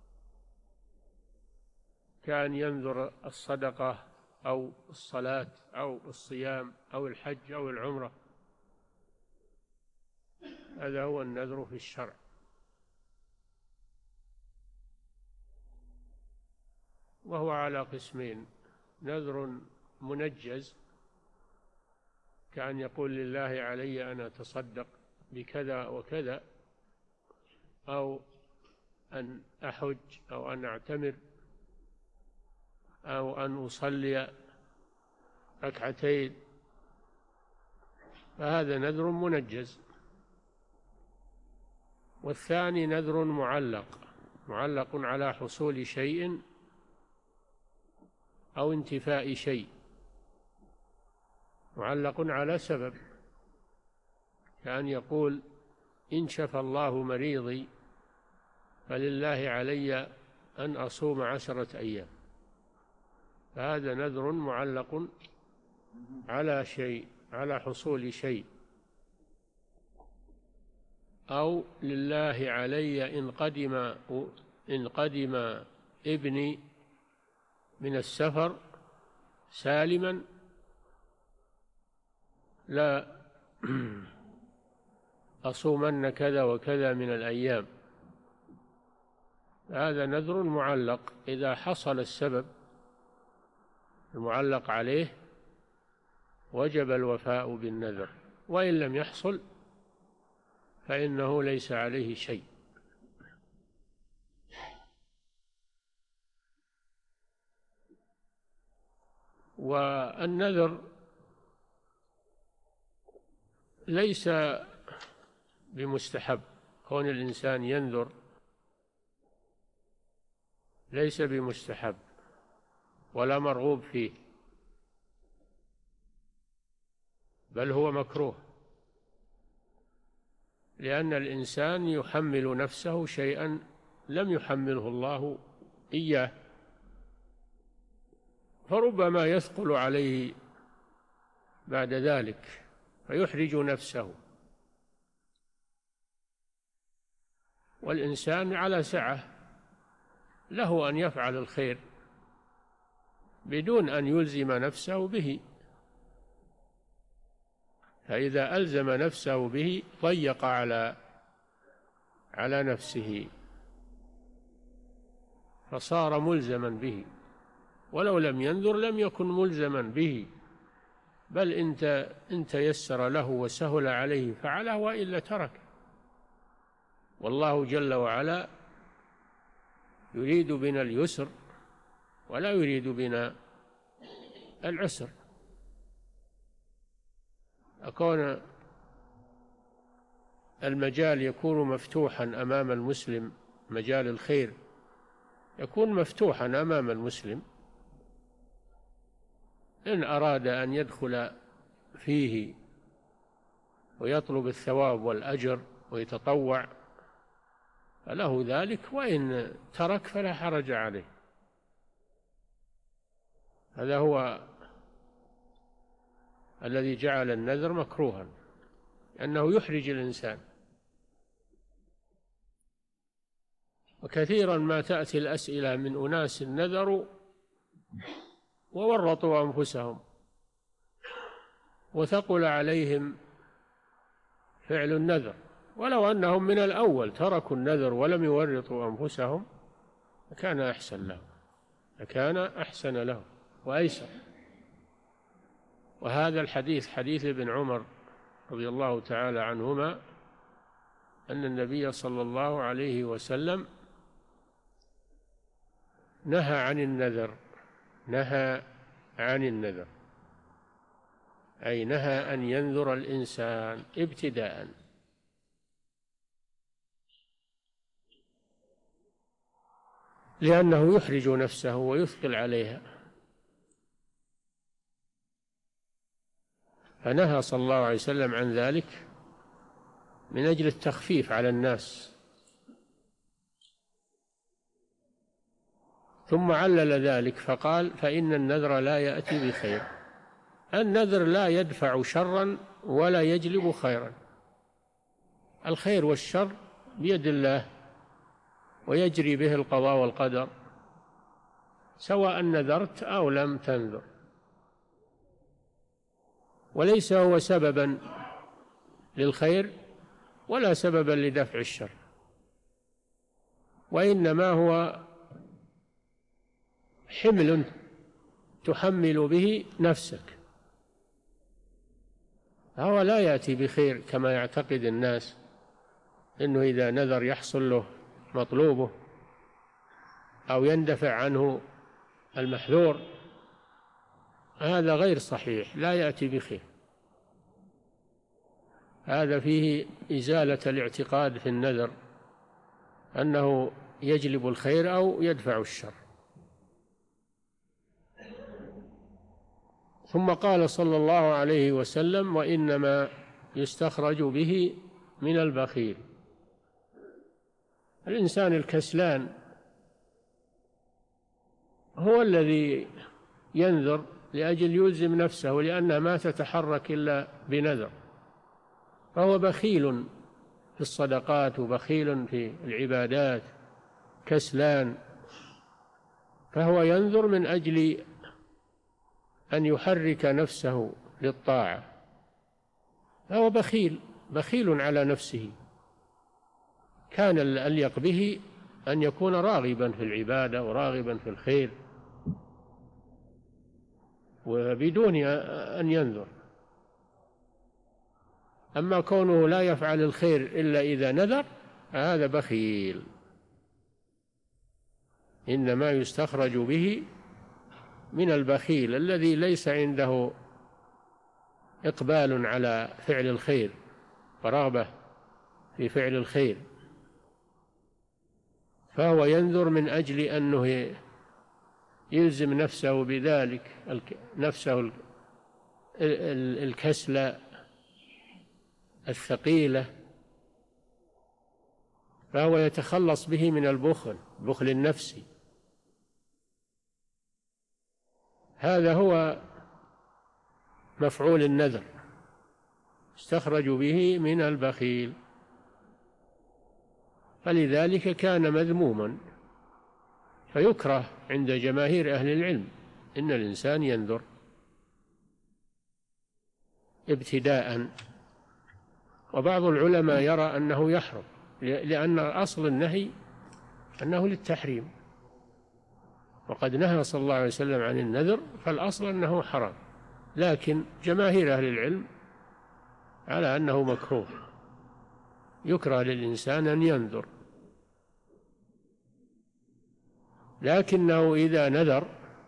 كان ينذر الصدقة أو الصلاة أو الصيام أو الحج أو العمرة. هذا هو النذر في الشرع. وهو على قسمين: نذر منجز، كأن يقول لله علي أن أتصدق بكذا وكذا، أو أن أحج، أو أن أعتمر، أو أن أصلي ركعتين، فهذا نذر منجز. والثاني نذر معلق، معلق على حصول شيء أو انتفاء شيء، معلق على سبب، كأن يقول إن شفى الله مريضي فلله علي أن أصوم عشرة أيام، فهذا نذر معلق على شيء، على حصول شيء. أو لله علي إن قدم إن قدم ابني من السفر سالما لا أصومن كذا وكذا من الأيام. هذا نذر معلق، إذا حصل السبب المعلق عليه وجب الوفاء بالنذر، وإن لم يحصل فإنه ليس عليه شيء. والنذر ليس بمستحب، كون الإنسان ينذر ليس بمستحب ولا مرغوب فيه، بل هو مكروه، لأن الإنسان يحمل نفسه شيئا لم يحمله الله إياه، فربما يثقل عليه بعد ذلك فيحرج نفسه. والإنسان على سعة، له أن يفعل الخير بدون أن يلزم نفسه به، فإذا ألزم نفسه به ضيق على على نفسه فصار ملزما به، ولو لم ينذر لم يكن ملزما به، بل إن إن تيسر له وسهل عليه فعله، وإلا ترك. والله جل وعلا يريد بنا اليسر ولا يريد بنا العسر. أكون المجال يكون مفتوحا أمام المسلم، مجال الخير يكون مفتوحا أمام المسلم، إن أراد أن يدخل فيه ويطلب الثواب والأجر ويتطوع فله ذلك، وإن ترك فلا حرج عليه. هذا هو الذي جعل النذر مكروها، لأنه يحرج الإنسان. وكثيرا ما تأتي الأسئلة من أناس نذروا وورطوا أنفسهم وثقل عليهم فعل النذر، ولو أنهم من الأول تركوا النذر ولم يورطوا أنفسهم كان أحسن لهم، كان أحسن لهم وأيسر. وهذا الحديث حديث ابن عمر رضي الله تعالى عنهما أن النبي صلى الله عليه وسلم نهى عن النذر، نهى عن النذر أي نهى أن ينذر الإنسان ابتداء. لأنه يحرج نفسه ويثقل عليها، فنهى صلى الله عليه وسلم عن ذلك من أجل التخفيف على الناس. ثم علل ذلك فقال: فإن النذر لا يأتي بخير. النذر لا يدفع شرا ولا يجلب خيرا، الخير والشر بيد الله ويجري به القضاء والقدر، سواء نذرت أو لم تنذر، وليس هو سببا للخير ولا سببا لدفع الشر، وإنما هو حمل تحمل به نفسك، هو لا يأتي بخير كما يعتقد الناس إنه إذا نذر يحصل له مطلوبه أو يندفع عنه المحذور. هذا غير صحيح، لا يأتي بخير. هذا فيه إزالة الاعتقاد في النذر أنه يجلب الخير أو يدفع الشر. ثم قال صلى الله عليه وسلم: وإنما يستخرج به من البخيل. الإنسان الكسلان هو الذي ينذر لأجل يلزم نفسه، لأنها ما تتحرك إلا بنذر، فهو بخيل في الصدقات وبخيل في العبادات، كسلان، فهو ينذر من أجل أن يحرك نفسه للطاعة، فهو بخيل بخيل على نفسه. كان الأليق به أن يكون راغبا في العبادة وراغبا في الخير وبدون أن ينذر. أما كونه لا يفعل الخير إلا إذا نذر هذا بخيل. إنما يستخرج به من البخيل الذي ليس عنده إقبال على فعل الخير ورغبة في فعل الخير، فهو ينذر من أجل أنه يلزم نفسه بذلك، نفسه الكسلة الثقيلة، فهو يتخلص به من البخل، البخل النفسي. هذا هو مفعول النذر، استخرج به من البخيل، فلذلك كان مذموما. فيكره عند جماهير أهل العلم إن الإنسان ينذر ابتداء، وبعض العلماء يرى أنه يحرم، لأن أصل النهي أنه للتحريم، وقد نهى صلى الله عليه وسلم عن النذر، فالأصل أنه حرام. لكن جماهير أهل العلم على أنه مكروه، يكره للإنسان أن ينذر، لكنه إذا نذر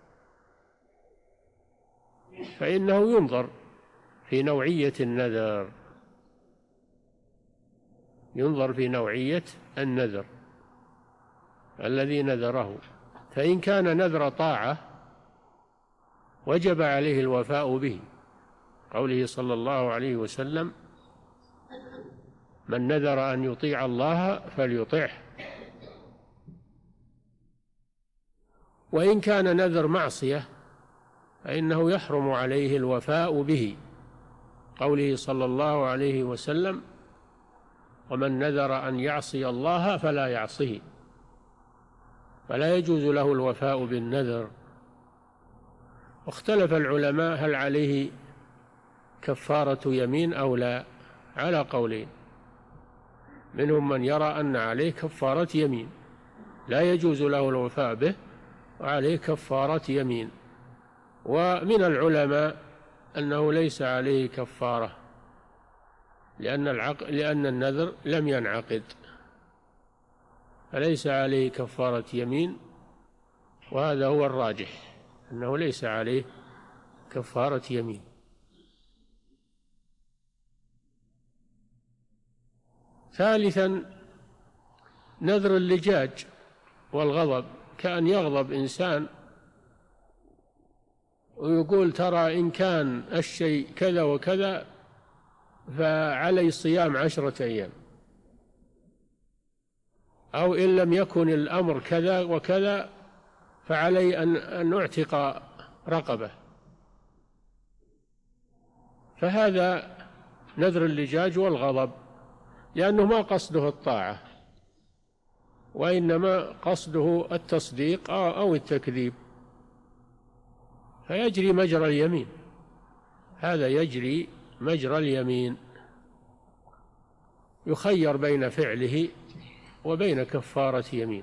فإنه ينظر في نوعية النذر، ينظر في نوعية النذر الذي نذره. فإن كان نذر طاعة وجب عليه الوفاء به، قوله صلى الله عليه وسلم: من نذر أن يطيع الله فليطعه. وإن كان نذر معصية فإنه يحرم عليه الوفاء به، قوله صلى الله عليه وسلم: ومن نذر أن يعصي الله فلا يعصه، فلا يجوز له الوفاء بالنذر. واختلف العلماء هل عليه كفارة يمين أو لا، على قولين، منهم من يرى أن عليه كفارة يمين لا يجوز له الوفاء به وعليه كفارة يمين، ومن العلماء أنه ليس عليه كفارة لأن العقد لأن النذر لم ينعقد، فليس عليه كفارة يمين، وهذا هو الراجح أنه ليس عليه كفارة يمين. ثالثا نذر اللجاج والغضب، كأن يغضب إنسان ويقول: ترى إن كان الشيء كذا وكذا فعلي صيام عشرة أيام، أو إن لم يكن الأمر كذا وكذا فعلي أن أعتق رقبة. فهذا نذر اللجاج والغضب، لأنه ما قصده الطاعة وإنما قصده التصديق أو التكذيب، فيجري مجرى اليمين، هذا يجري مجرى اليمين، يخير بين فعله وبين كفارة يمين.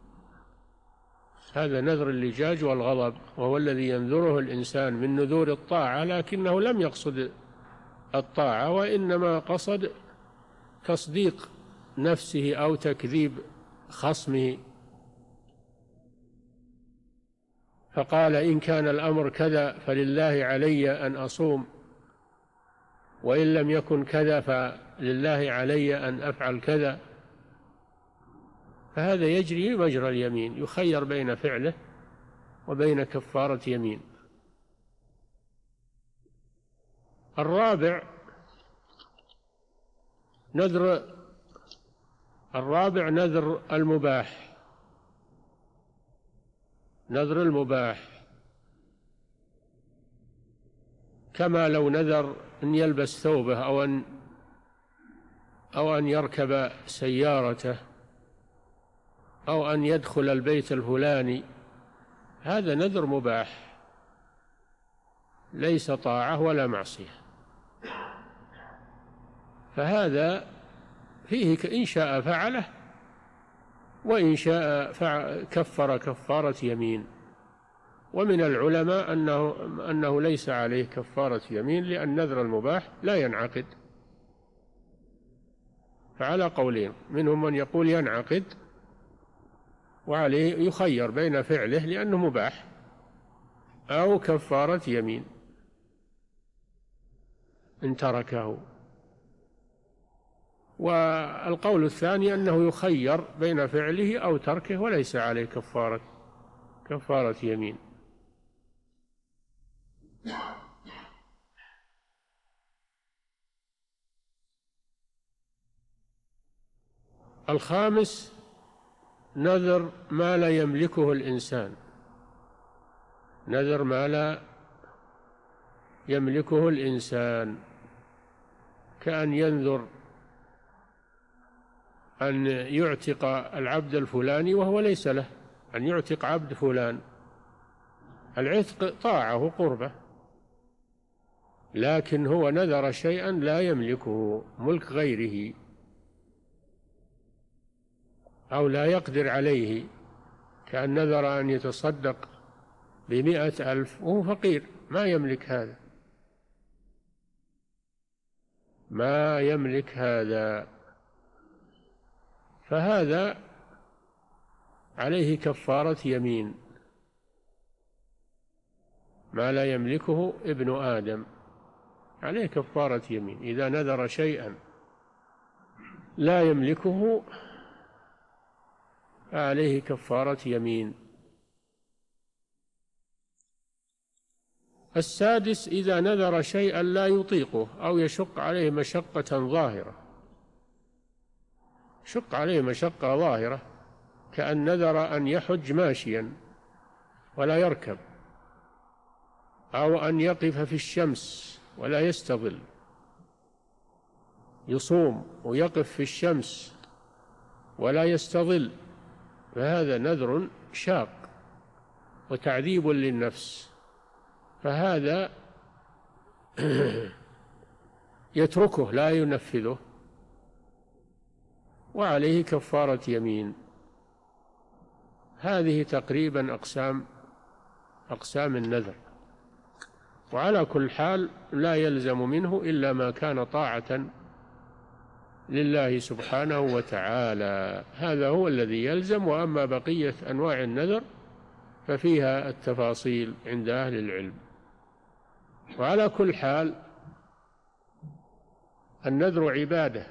هذا نذر اللجاج والغضب، وهو الذي ينذره الإنسان من نذور الطاعة، لكنه لم يقصد الطاعة وإنما قصد تصديق نفسه أو تكذيب خصمه، فقال: إن كان الأمر كذا فلله علي أن أصوم، وإن لم يكن كذا فلله علي أن أفعل كذا. فهذا يجري مجرى اليمين، يخير بين فعله وبين كفارة يمين. الرابع نذر الرابع نذر المباح، نذر المباح، كما لو نذر أن يلبس ثوبه أو أن أو أن يركب سيارته أو أن يدخل البيت الفلاني، هذا نذر مباح ليس طاعة ولا معصية، فهذا فيه إن شاء فعله وإن شاء كفر كفارة يمين. ومن العلماء أنه, أنه ليس عليه كفارة يمين، لأن نذر المباح لا ينعقد، فعلى قولين، منهم من يقول ينعقد وعليه يخير بين فعله لأنه مباح أو كفارة يمين إن تركه، والقول الثاني أنه يخير بين فعله أو تركه وليس عليه كفارة كفارة يمين. الخامس نذر ما لا يملكه الإنسان، نذر ما لا يملكه الإنسان، كأن ينذر أن يعتق العبد الفلاني وهو ليس له، أن يعتق عبد فلان، العتق طاعة وقربة، لكن هو نذر شيئا لا يملكه، ملك غيره أو لا يقدر عليه، كأن نذر أن يتصدق بمئة ألف وهو فقير ما يملك هذا، ما يملك هذا، فهذا عليه كفارة يمين، ما لا يملكه ابن آدم عليه كفارة يمين. إذا نذر شيئا لا يملكه عليه كفارة يمين. السادس إذا نذر شيئا لا يطيقه أو يشق عليه مشقة ظاهرة، شق عليه مشقة ظاهرة، كأن نذر أن يحج ماشيا ولا يركب، أو أن يقف في الشمس ولا يستظل، يصوم ويقف في الشمس ولا يستظل، فهذا نذر شاق وتعذيب للنفس، فهذا يتركه لا ينفذه، وعليه كفارة يمين. هذه تقريبا أقسام أقسام النذر. وعلى كل حال لا يلزم منه إلا ما كان طاعة لله سبحانه وتعالى، هذا هو الذي يلزم. وأما بقية أنواع النذر ففيها التفاصيل عند أهل العلم. وعلى كل حال النذر عبادة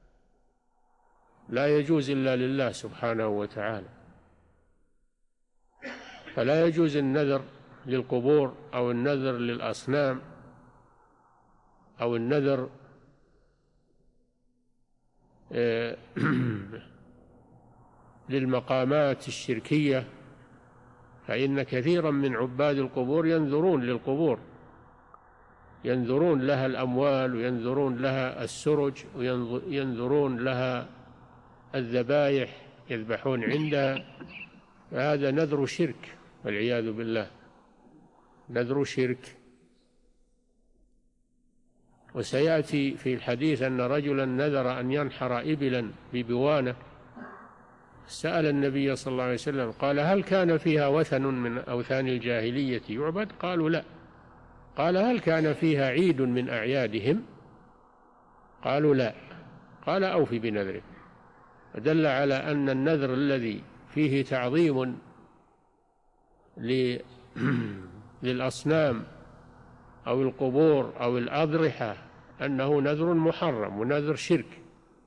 لا يجوز إلا لله سبحانه وتعالى، فلا يجوز النذر للقبور أو النذر للأصنام أو النذر للمقامات الشركية، فإن كثيرا من عباد القبور ينذرون للقبور، ينذرون لها الأموال، وينذرون لها السرج، وينذرون لها الذبائح يذبحون عندها، فهذا نذر شرك والعياذ بالله، نذر شرك. وسيأتي في الحديث أن رجلا نذر أن ينحر إبلا ببوانة، سأل النبي صلى الله عليه وسلم قال: هل كان فيها وثن من أوثان الجاهلية يعبد؟ قالوا: لا. قال: هل كان فيها عيد من أعيادهم؟ قالوا: لا. قال: أوفي بنذرك. دل على أن النذر الذي فيه تعظيم للأصنام أو القبور أو الأضرحة أنه نذر محرم ونذر شرك،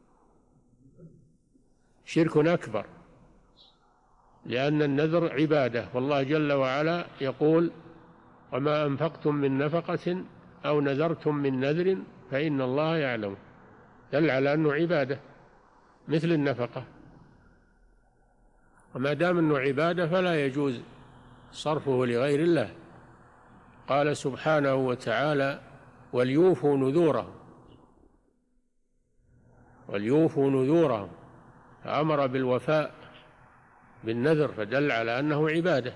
شرك أكبر، لأن النذر عبادة، والله جل وعلا يقول: وما أنفقتم من نفقة أو نذرتم من نذر فإن الله يعلم. دل على أنه عبادة مثل النفقة، وما دام أنه عبادة فلا يجوز صرفه لغير الله. قال سبحانه وتعالى: وليوفوا نذورهم، وليوفوا نذورهم، فأمر بالوفاء بالنذر، فدل على أنه عبادة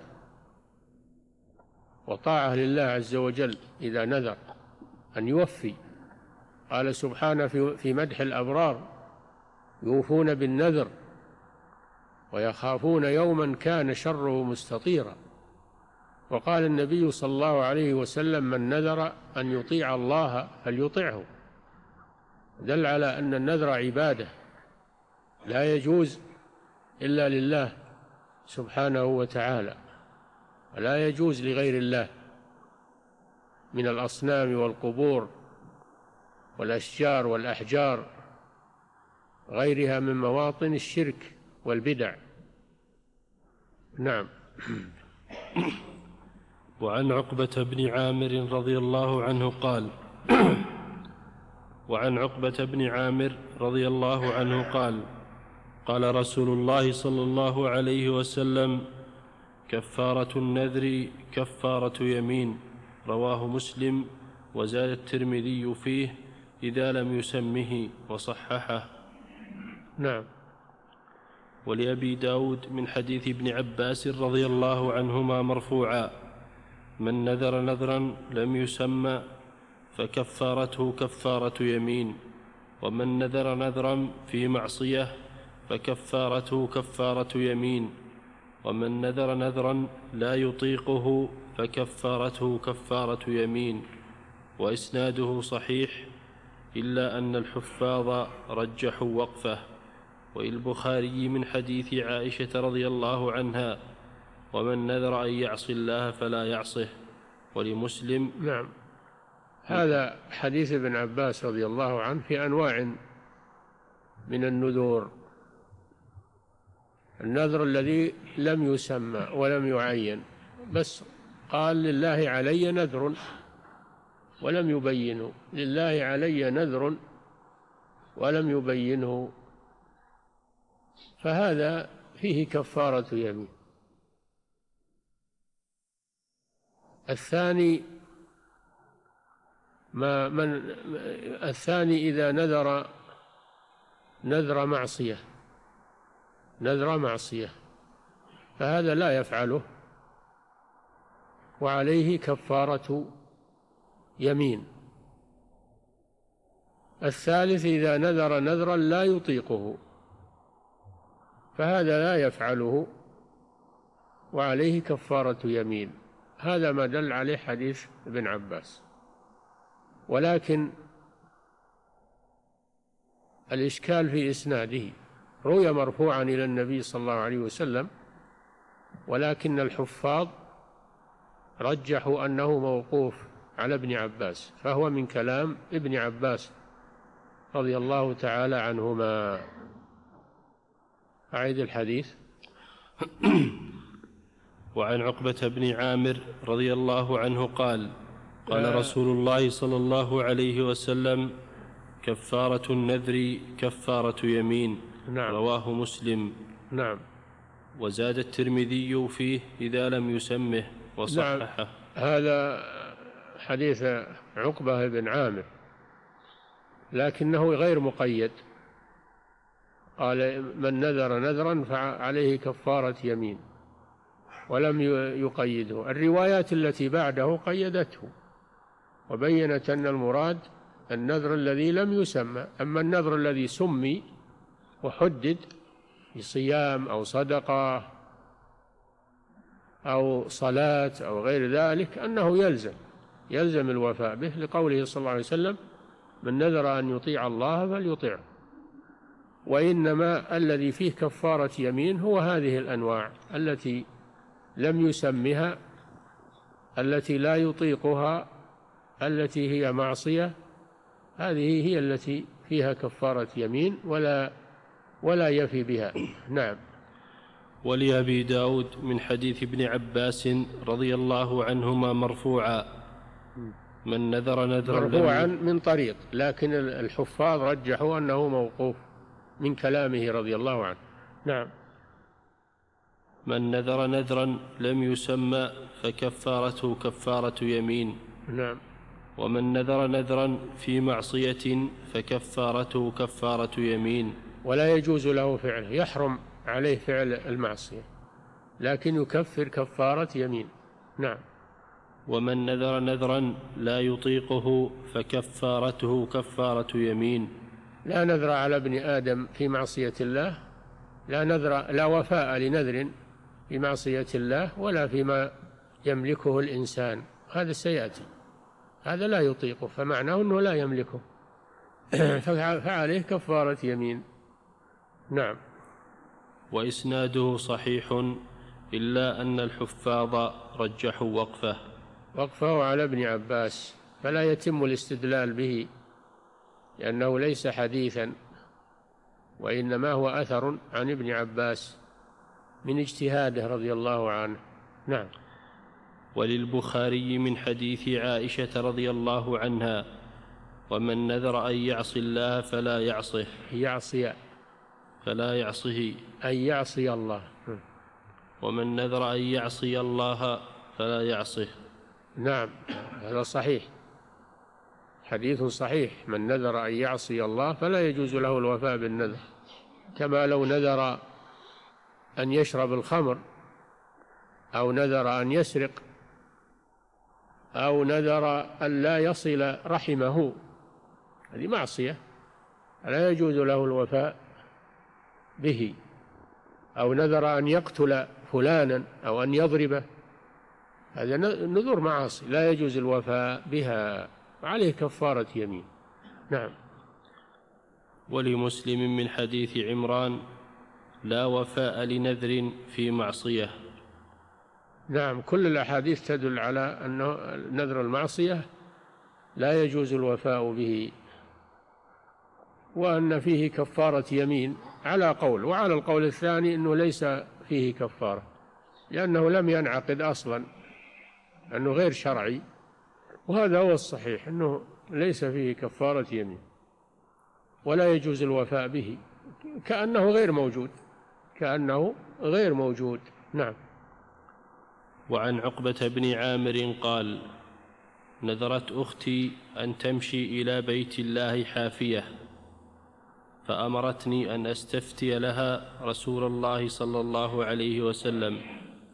وطاعة لله عز وجل إذا نذر أن يوفي. قال سبحانه في مدح الأبرار: يوفون بالنذر ويخافون يوما كان شره مستطيرا. وقال النبي صلى الله عليه وسلم: من نذر أن يطيع الله فليطعه. دل على أن النذر عبادة لا يجوز إلا لله سبحانه وتعالى، ولا يجوز لغير الله من الأصنام والقبور والأشجار والأحجار غيرها من مواطن الشرك والبدع. نعم. وعن عقبة بن عامر رضي الله عنه قال وعن عقبة بن عامر رضي الله عنه قال قال رسول الله صلى الله عليه وسلم: كفارة النذر كفارة يمين. رواه مسلم، وزاد الترمذي فيه: إذا لم يسمه، وصححه. نعم. ولأبي داود من حديث ابن عباس رضي الله عنهما مرفوعا: من نذر نذرا لم يسمى فكفارته كفارة يمين، ومن نذر نذرا في معصية فكفارته كفارة يمين، ومن نذر نذرا لا يطيقه فكفارته كفارة يمين. وإسناده صحيح، إلا أن الحفاظ رجحوا وقفه. وللبخاري من حديث عائشة رضي الله عنها: ومن نذر أن يعصي الله فلا يعصه. ولمسلم: نعم. هذا حديث ابن عباس رضي الله عنه في أنواع من النذور. النذر الذي لم يسمى ولم يعين، بس قال لله علي نذر ولم يبينه، لله علي نذر ولم يبينه، فهذا فيه كفارة يمين. الثاني ما من الثاني إذا نذر نذر معصية نذر معصية فهذا لا يفعله وعليه كفارة يمين. الثالث إذا نذر نذرا لا يطيقه فهذا لا يفعله وعليه كفارة يمين. هذا ما دل عليه حديث ابن عباس. ولكن الإشكال في إسناده، روي مرفوعا إلى النبي صلى الله عليه وسلم، ولكن الحفاظ رجحوا أنه موقوف على ابن عباس، فهو من كلام ابن عباس رضي الله تعالى عنهما. أعيد الحديث. وعن عقبة بن عامر رضي الله عنه قال قال رسول الله صلى الله عليه وسلم: كفارة النذر كفارة يمين. نعم. رواه مسلم. نعم. وزاد الترمذي فيه إذا لم يسمه وصححه. نعم. هذا حديث عقبة بن عامر لكنه غير مقيد، قال: من نذر نذرا فعليه كفارة يمين، ولم يقيده. الروايات التي بعده قيدته وبينت أن المراد النذر الذي لم يسمى. أما النذر الذي سمي وحدد بصيام أو صدقة أو صلاة أو غير ذلك أنه يلزم يلزم الوفاء به، لقوله صلى الله عليه وسلم: من نذر أن يطيع الله فليطيعه. وإنما الذي فيه كفارة يمين هو هذه الأنواع التي لم يسمها، التي لا يطيقها، التي هي معصية، هذه هي التي فيها كفارة يمين ولا ولا يفي بها. نعم. ولأبي داود من حديث ابن عباس رضي الله عنهما مرفوعا: من نذر نذرا مرفوعا من طريق، لكن الحفاظ رجحوا أنه موقوف من كلامه رضي الله عنه. نعم. من نذر نذرا لم يسمى فكفارته كفارة يمين. نعم. ومن نذر نذرا في معصية فكفارته كفارة يمين. ولا يجوز له فعله، يحرم عليه فعل المعصية، لكن يكفر كفارة يمين. نعم. ومن نذر نذرا لا يطيقه فكفارته كفارة يمين. لا نذر على ابن آدم في معصية الله، لا نذر لا وفاء لنذر في معصية الله ولا فيما يملكه الإنسان، هذا سيأتي. هذا لا يطيقه فمعناه أنه لا يملكه فعليه كفارة يمين. نعم. وإسناده صحيح إلا أن الحفاظ رجحوا وقفه وقفه على ابن عباس، فلا يتم الاستدلال به لأنه ليس حديثا، وإنما هو أثر عن ابن عباس من اجتهاده رضي الله عنه. نعم. وللبخاري من حديث عائشة رضي الله عنها: ومن نذر أن يعصي الله فلا يعصه يعصي فلا يعصه أن يعصي الله. ومن نذر أن يعصي الله فلا يعصه. نعم، هذا صحيح، حديث صحيح. من نذر أن يعصي الله فلا يجوز له الوفاء بالنذر، كما لو نذر أن يشرب الخمر أو نذر أن يسرق أو نذر أن لا يصل رحمه، هذه معصية لا يجوز له الوفاء به. أو نذر أن يقتل فلانا أو أن يضربه، هذا نذور معاصي لا يجوز الوفاء بها، وعليه كفارة يمين. نعم. ولمسلم من حديث عمران: لا وفاء لنذر في معصية. نعم، كل الأحاديث تدل على أنه نذر المعصية لا يجوز الوفاء به، وأن فيه كفارة يمين على قول، وعلى القول الثاني أنه ليس فيه كفارة لأنه لم ينعقد أصلا أنه غير شرعي، وهذا هو الصحيح، أنه ليس فيه كفارة يمين ولا يجوز الوفاء به، كأنه غير موجود، كأنه غير موجود. نعم. وعن عقبة بن عامر قال: نذرت أختي أن تمشي إلى بيت الله حافية، فأمرتني أن أستفتي لها رسول الله صلى الله عليه وسلم،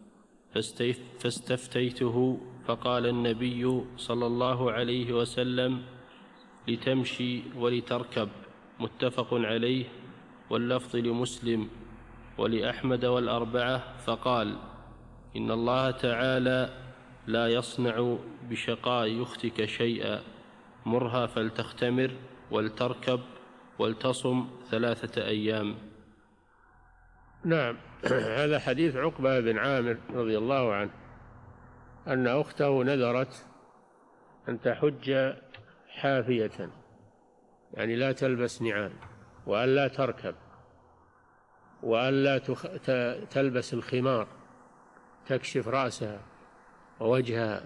فاستفتيته فقال النبي صلى الله عليه وسلم: لتمشي ولتركب. متفق عليه، واللفظ لمسلم ولأحمد والأربعة. فقال: إن الله تعالى لا يصنع بشقاء أختك شيئا، مرها فلتختمر ولتركب ولتصم ثلاثة أيام. نعم. هذا حديث عقبة بن عامر رضي الله عنه أن أخته نذرت أن تحج حافية، يعني لا تلبس نعال، وأن لا تركب، وأن لا تلبس الخمار تكشف رأسها ووجهها.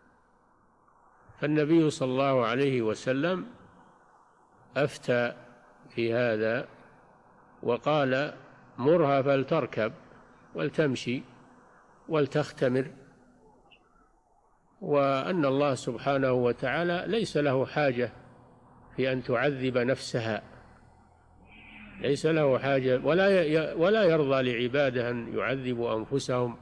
فالنبي صلى الله عليه وسلم أفتى في هذا وقال: مرها فلتركب ولتمشي ولتختمر، وأن الله سبحانه وتعالى ليس له حاجة في أن تعذب نفسها، ليس له حاجة ولا ولا يرضى لعباده أن يعذبوا أنفسهم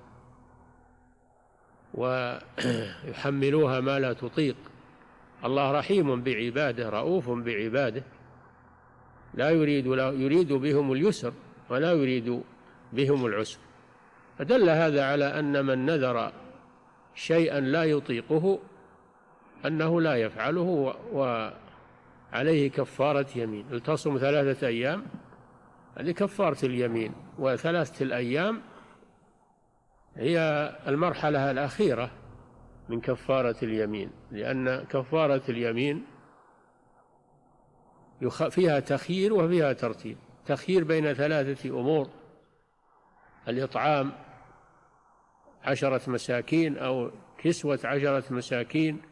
ويحملوها ما لا تطيق. الله رحيم بعباده، رؤوف بعباده، لا يريد لا يريد بهم اليسر ولا يريد بهم العسر. فدل هذا على أن من نذر شيئا لا يطيقه أنه لا يفعله وعليه كفارة يمين. التصم ثلاثة أيام، هذه كفارة اليمين، وثلاثة الأيام هي المرحلة الأخيرة من كفارة اليمين، لأن كفارة اليمين فيها تخيير وفيها ترتيب. تخيير بين ثلاثة أمور: الإطعام عشرة مساكين، أو كسوة عشرة مساكين،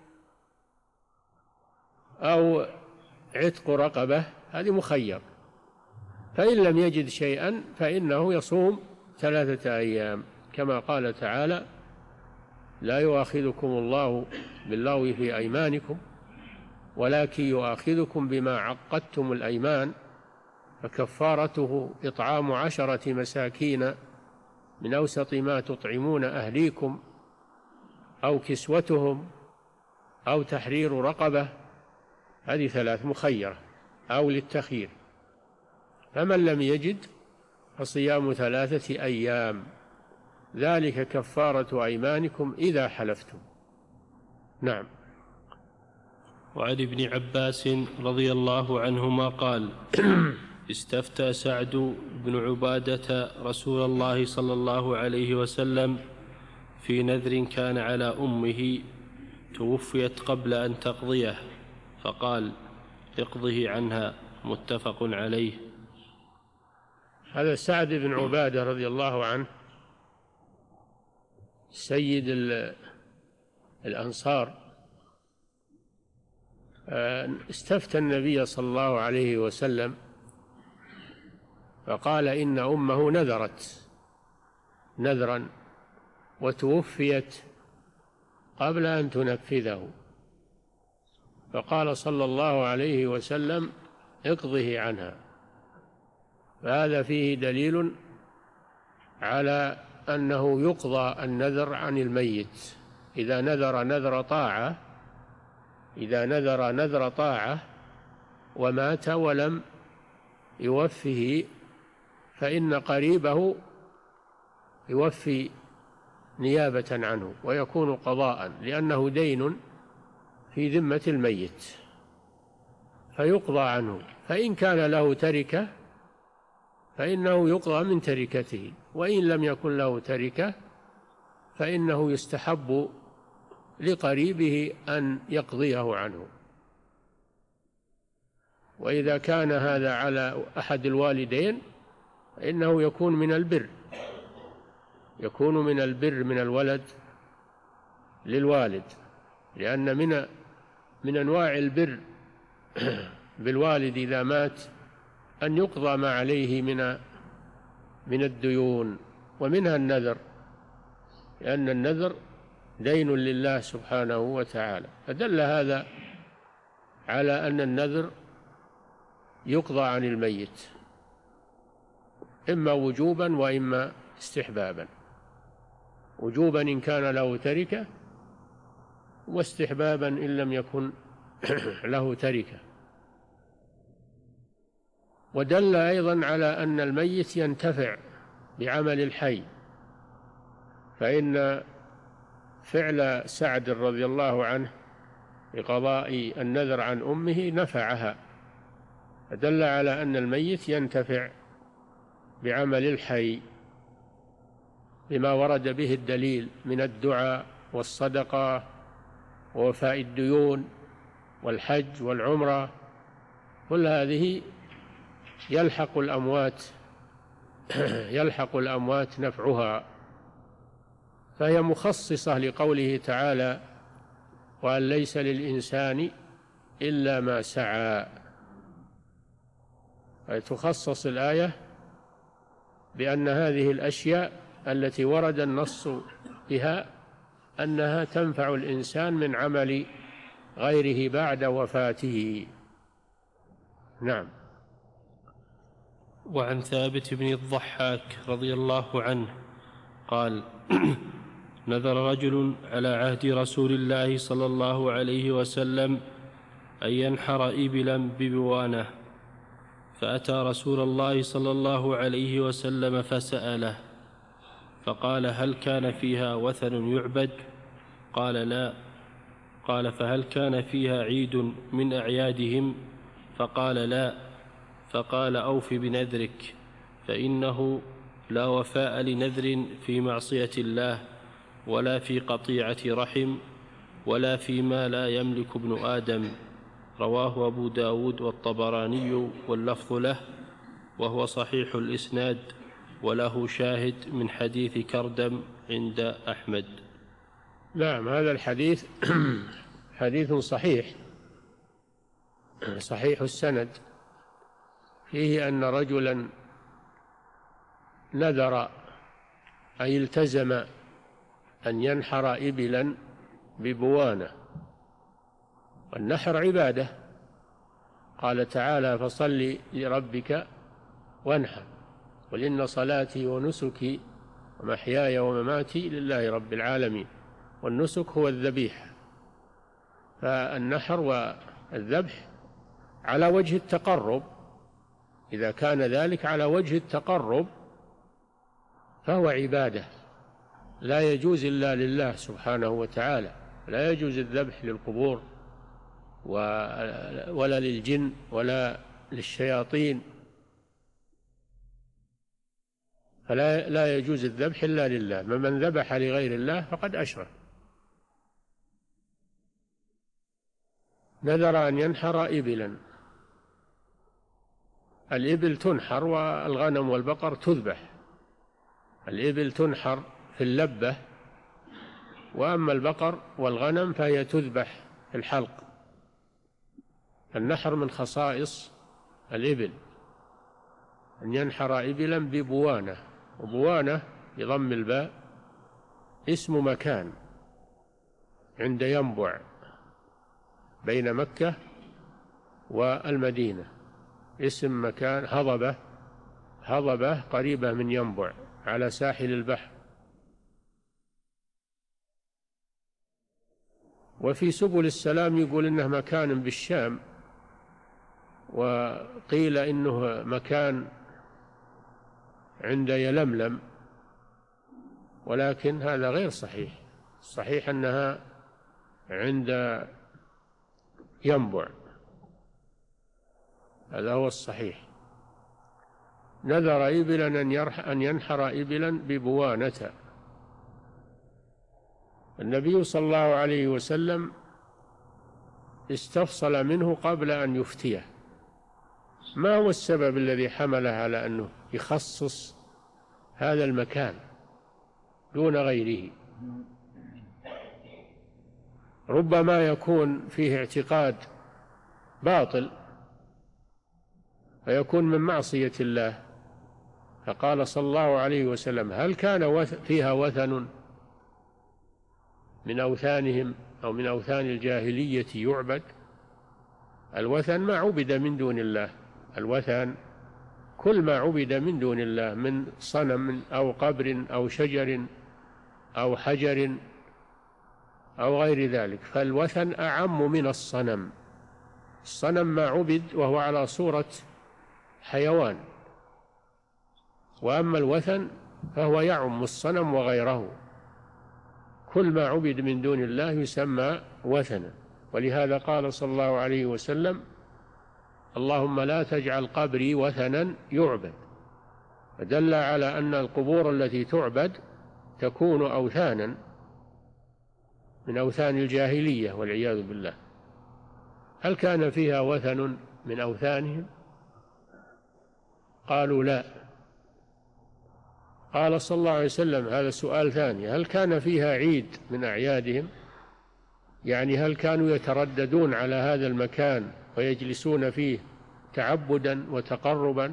أو عتق رقبة، هذه مخير. فإن لم يجد شيئا فإنه يصوم ثلاثة أيام، كما قال تعالى: لا يؤاخذكم الله باللغو في أيمانكم ولكن يؤاخذكم بما عقدتم الأيمان، فكفارته إطعام عشرة مساكين من أوسط ما تطعمون أهليكم أو كسوتهم أو تحرير رقبة، هذه ثلاث مخيرة أو للتخيير. فمن لم يجد فصيام ثلاثة أيام، ذلك كفارة أيمانكم إذا حلفتم. نعم. وعن ابن عباس رضي الله عنهما قال: استفتى سعد بن عبادة رسول الله صلى الله عليه وسلم في نذر كان على أمه توفيت قبل أن تقضيه، فقال: اقضه عنها. متفق عليه. هذا سعد بن عبادة رضي الله عنه سيد الأنصار، استفتى النبي صلى الله عليه وسلم فقال: إن أمه نذرت نذرا وتوفيت قبل أن تنفذه، فقال صلى الله عليه وسلم: اقضه عنها. فهذا فيه دليل على أنه يقضى النذر عن الميت. إذا نذر نذر طاعة إذا نذر نذر طاعة ومات ولم يوفه، فإن قريبه يوفي نيابة عنه ويكون قضاء، لأنه دين في ذمة الميت فيقضى عنه. فإن كان له تركة فإنه يقضى من تركته، وإن لم يكن له تركة فإنه يستحب لقريبه أن يقضيه عنه. وإذا كان هذا على أحد الوالدين فإنه يكون من البر يكون من البر من الولد للوالد، لأن من من أنواع البر بالوالد إذا مات أن يقضى ما عليه من من الديون، ومنها النذر، لأن النذر دين لله سبحانه وتعالى. فدل هذا على أن النذر يقضى عن الميت إما وجوبا وإما استحبابا، وجوبا إن كان له تركة، واستحبابا إن لم يكن له تركة. ودل أيضا على أن الميت ينتفع بعمل الحي، فإن فعل سعد رضي الله عنه بقضاء النذر عن أمه نفعها، فدل على أن الميت ينتفع بعمل الحي بما ورد به الدليل من الدعاء والصدقة ووفاء الديون والحج والعمرة، كل هذه يلحق الأموات يلحق الأموات نفعها، فهي مخصصة لقوله تعالى: وأن ليس للإنسان إلا ما سعى. تخصص الآية بأن هذه الأشياء التي ورد النص بها أنها تنفع الإنسان من عمل غيره بعد وفاته. نعم. وعن ثابت بن الضحاك رضي الله عنه قال: نذر رجل على عهد رسول الله صلى الله عليه وسلم أن ينحر إبلا ببوانة، فأتى رسول الله صلى الله عليه وسلم فسأله، فقال: هل كان فيها وثن يعبد؟ قال: لا. قال: فهل كان فيها عيد من أعيادهم؟ فقال: لا. فقال: أوف بنذرك، فإنه لا وفاء لنذر في معصية الله، ولا في قطيعة رحم، ولا فيما لا يملك ابن آدم. رواه أبو داود والطبراني واللفظ له، وهو صحيح الإسناد، وله شاهد من حديث كردم عند أحمد. نعم، هذا الحديث حديث صحيح صحيح السند، فيه أن رجلا نذر أي التزم أن ينحر إبلا ببوانة، والنحر عبادة، قال تعالى: فصل لربك وانحر، قل إن صلاتي ونسكي ومحياي ومماتي لله رب العالمين. والنسك هو الذبيحة، فالنحر والذبح على وجه التقرب، إذا كان ذلك على وجه التقرب فهو عبادة لا يجوز إلا لله سبحانه وتعالى. لا يجوز الذبح للقبور ولا للجن ولا للشياطين، فلا لا يجوز الذبح إلا لله. من ذبح لغير الله فقد أشرك. نذر أن ينحر إبلا، الإبل تنحر والغنم والبقر تذبح. الإبل تنحر في اللبة، وأما البقر والغنم فهي تذبح في الحلق. النحر من خصائص الإبل، أن ينحر إبلا ببوانة، وبوانة بضم الباء اسم مكان عند ينبع بين مكة والمدينة، اسم مكان هضبة هضبة قريبة من ينبع على ساحل البحر. وفي سبل السلام يقول إنه مكان بالشام، وقيل إنه مكان عند يلملم، ولكن هذا غير صحيح. الصحيح أنها عند ينبع، هذا هو الصحيح. نذر إبلا أن ينحر إبلا ببوانة. النبي صلى الله عليه وسلم استفصل منه قبل أن يفتيه، ما هو السبب الذي حمله على أنه يخصص هذا المكان دون غيره؟ ربما يكون فيه اعتقاد باطل فيكون من معصية الله. فقال صلى الله عليه وسلم: هل كان فيها وثن من أوثانهم أو من أوثان الجاهلية يعبد؟ الوثن ما عبد من دون الله، الوثن كل ما عبد من دون الله من صنم أو قبر أو شجر أو حجر أو غير ذلك، فالوثن أعم من الصنم. الصنم ما عبد وهو على صورة حيوان، وأما الوثن فهو يعم الصنم وغيره، كل ما عبد من دون الله يسمى وثنا. ولهذا قال صلى الله عليه وسلم: اللهم لا تجعل قبري وثنا يعبد، فدل على أن القبور التي تعبد تكون أوثانا من أوثان الجاهلية والعياذ بالله. هل كان فيها وثن من أوثانهم؟ قالوا لا. قال صلى الله عليه وسلم: هذا سؤال ثاني، هل كان فيها عيد من أعيادهم؟ يعني هل كانوا يترددون على هذا المكان ويجلسون فيه تعبدا وتقربا؟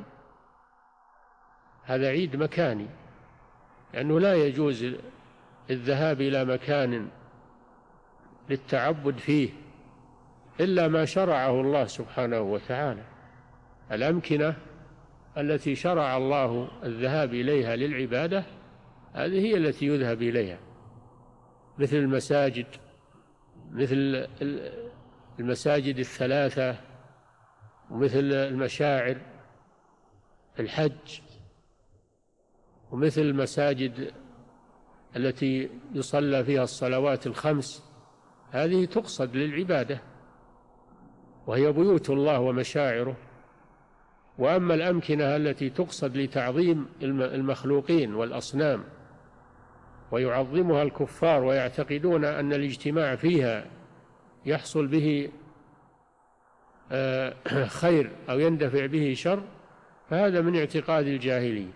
هذا عيد مكاني، لأنه لا يجوز الذهاب إلى مكان للتعبد فيه إلا ما شرعه الله سبحانه وتعالى. الأمكنة التي شرع الله الذهاب إليها للعبادة هذه هي التي يذهب إليها، مثل المساجد، مثل المساجد الثلاثة، ومثل المشاعر الحج، ومثل المساجد التي يصلى فيها الصلوات الخمس، هذه تقصد للعبادة وهي بيوت الله ومشاعره. وأما الأمكنة التي تقصد لتعظيم المخلوقين والأصنام ويعظمها الكفار ويعتقدون أن الاجتماع فيها يحصل به خير أو يندفع به شر، فهذا من اعتقاد الجاهلية.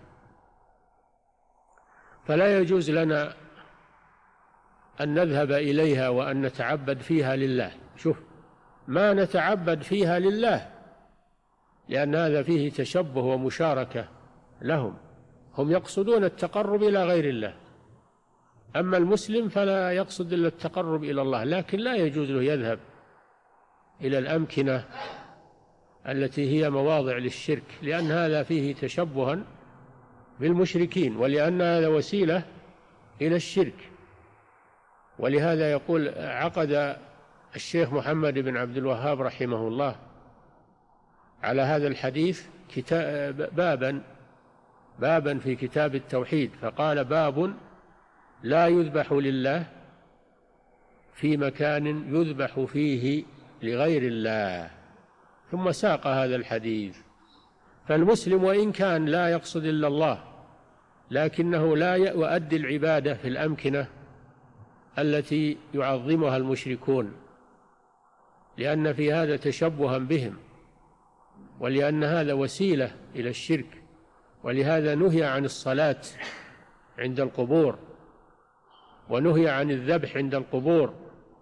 فلا يجوز لنا أن نذهب إليها وأن نتعبد فيها لله. شوف، ما نتعبد فيها لله، لأن هذا فيه تشبه ومشاركة لهم، هم يقصدون التقرب إلى غير الله. أما المسلم فلا يقصد إلا التقرب إلى الله، لكن لا يجوز له يذهب إلى الأمكنة التي هي مواضع للشرك، لأن هذا فيه تشبها بالمشركين، ولأن هذا وسيلة إلى الشرك. ولهذا يقول عقد الشيخ محمد بن عبد الوهاب رحمه الله على هذا الحديث كتاب بابا بابا في كتاب التوحيد، فقال: باب لا يذبح لله في مكان يذبح فيه لغير الله، ثم ساق هذا الحديث. فالمسلم وإن كان لا يقصد إلا الله، لكنه لا يؤدي العبادة في الأمكنة التي يعظمها المشركون، لأن في هذا تشبها بهم، ولأن هذا وسيلة إلى الشرك. ولهذا نهي عن الصلاة عند القبور، ونهي عن الذبح عند القبور،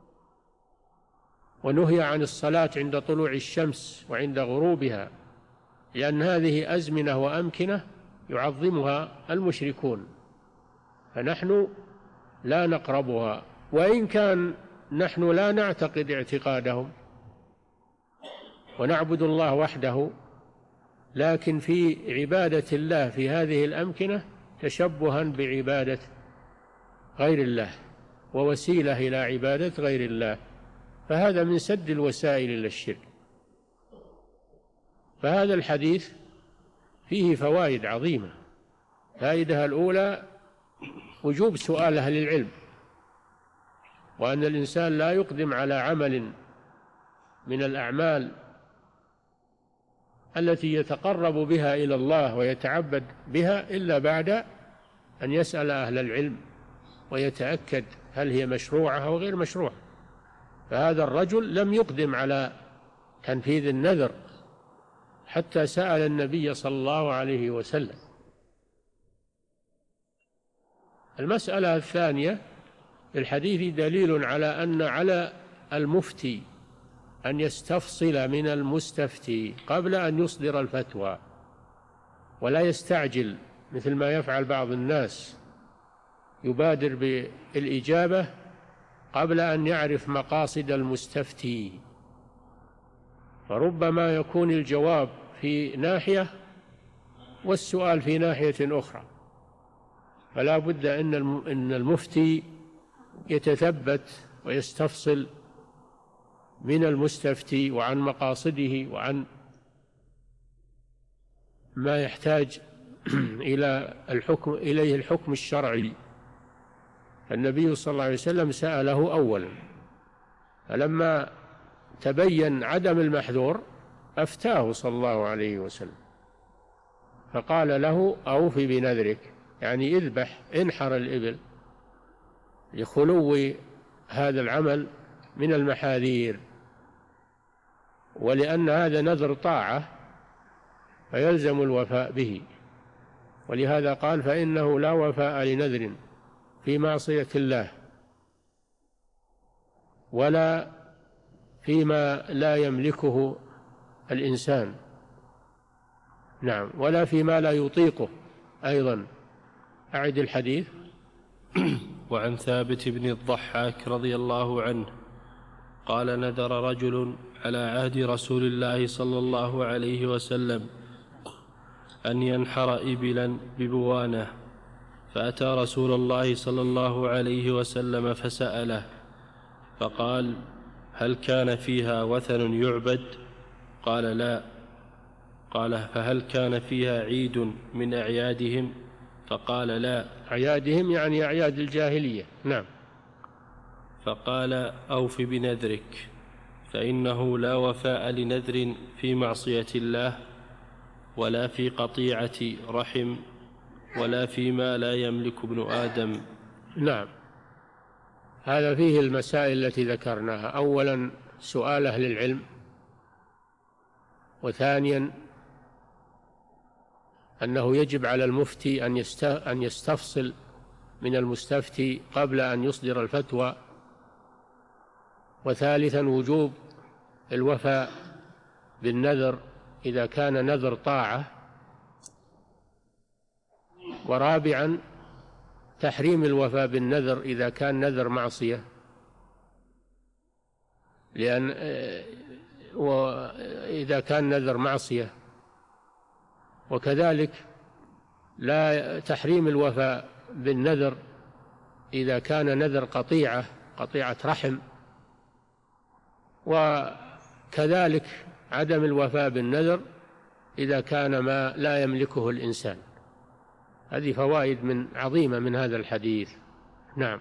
ونهي عن الصلاة عند طلوع الشمس وعند غروبها، لأن هذه أزمنة وأمكنة يعظمها المشركون، فنحن لا نقربها، وإن كان نحن لا نعتقد اعتقادهم ونعبد الله وحده، لكن في عبادة الله في هذه الأمكنة تشبها بعبادة غير الله ووسيلة إلى عبادة غير الله، فهذا من سد الوسائل إلى الشرك. فهذا الحديث فيه فوائد عظيمة. فائدة الأولى وجوب سؤال أهل العلم، وأن الإنسان لا يقدم على عمل من الأعمال التي يتقرب بها إلى الله ويتعبد بها إلا بعد أن يسأل أهل العلم ويتأكد هل هي مشروعة أو غير مشروعة. فهذا الرجل لم يقدم على تنفيذ النذر حتى سأل النبي صلى الله عليه وسلم. المسألة الثانية: الحديث دليل على أن على المفتي أن يستفصل من المستفتي قبل أن يصدر الفتوى، ولا يستعجل مثل ما يفعل بعض الناس، يبادر بالإجابة قبل أن يعرف مقاصد المستفتي، فربما يكون الجواب في ناحية والسؤال في ناحية أخرى، فلا بد أن المفتي يتثبت ويستفصل من المستفتي وعن مقاصده وعن ما يحتاج إلى الحكم إليه الحكم الشرعي. النبي صلى الله عليه وسلم سأله أولا، فلما تبين عدم المحذور أفتاه صلى الله عليه وسلم، فقال له أوف بنذرك، يعني اذبح انحر الإبل لخلو هذا العمل من المحاذير، ولأن هذا نذر طاعة فيلزم الوفاء به، ولهذا قال فإنه لا وفاء لنذر في معصية الله ولا فيما لا يملكه الإنسان، نعم، ولا فيما لا يطيقه أيضا. أعد الحديث. وعن ثابت بن الضحاك رضي الله عنه قال نذر رجل على عهد رسول الله صلى الله عليه وسلم أن ينحر إبلا ببوانة، فأتى رسول الله صلى الله عليه وسلم فسأله فقال هل كان فيها وثن يعبد؟ قال لا. قال فهل كان فيها عيد من أعيادهم؟ فقال لا. أعيادهم يعني أعياد الجاهلية، نعم. فقال أوف بنذرك، فإنه لا وفاء لنذر في معصية الله ولا في قطيعة رحم ولا فيما لا يملك ابن آدم. نعم، هذا فيه المسائل التي ذكرناها، أولا سؤال أهل العلم، وثانيا أنه يجب على المفتي أن يستفصل من المستفتي قبل أن يصدر الفتوى، وثالثا وجوب الوفاء بالنذر إذا كان نذر طاعة، ورابعا تحريم الوفاء بالنذر إذا كان نذر معصية، لأن وإذا كان نذر معصية، وكذلك لا تحريم الوفاء بالنذر إذا كان نذر قطيعة قطيعة رحم، وكذلك عدم الوفاء بالنذر إذا كان ما لا يملكه الإنسان. هذه فوائد من عظيمة من هذا الحديث. نعم.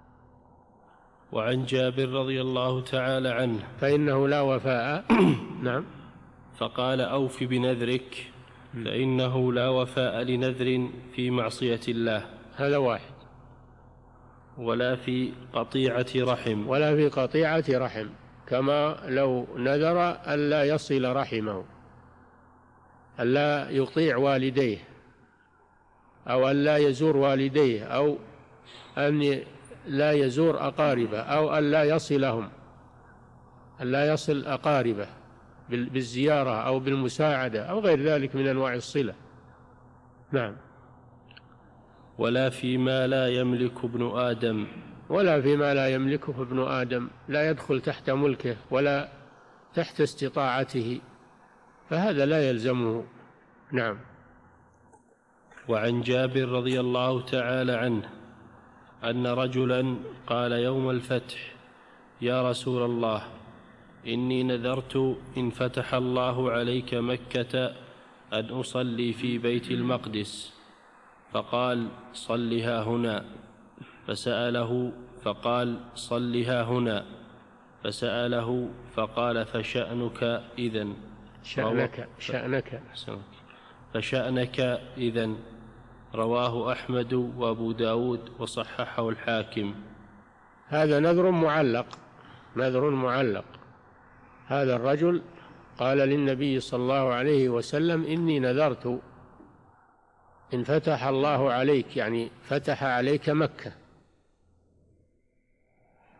وعن جابر رضي الله تعالى عنه فإنه لا وفاء نعم. فقال أوف بنذرك، فإنه لا وفاء لنذر في معصية الله. هذا واحد. ولا في قطيعة رحم. ولا في قطيعة رحم، كما لو نذر ألا يصل رحمه، ألا يطيع والديه، أو ألا يزور والديه، أو أن لا يزور أقاربه، أو ألا يصلهم، ألا يصل أقاربه بالزيارة أو بالمساعدة أو غير ذلك من أنواع الصلة. نعم. ولا فيما لا يملك ابن آدم. ولا فيما لا يملكه ابن آدم، لا يدخل تحت ملكه ولا تحت استطاعته، فهذا لا يلزمه. نعم. وعن جابر رضي الله تعالى عنه أن رجلا قال يوم الفتح يا رسول الله إني نذرت إن فتح الله عليك مكة أن أصلي في بيت المقدس، فقال صلها هنا، فسأله فقال صلها هنا، فسأله فقال فشأنك إذن. شأنك شأنك فشأنك إذن. رواه أحمد وأبو داود وصححه الحاكم. هذا نذر معلق، نذر معلق. هذا الرجل قال للنبي صلى الله عليه وسلم إني نذرت إن فتح الله عليك، يعني فتح عليك مكة،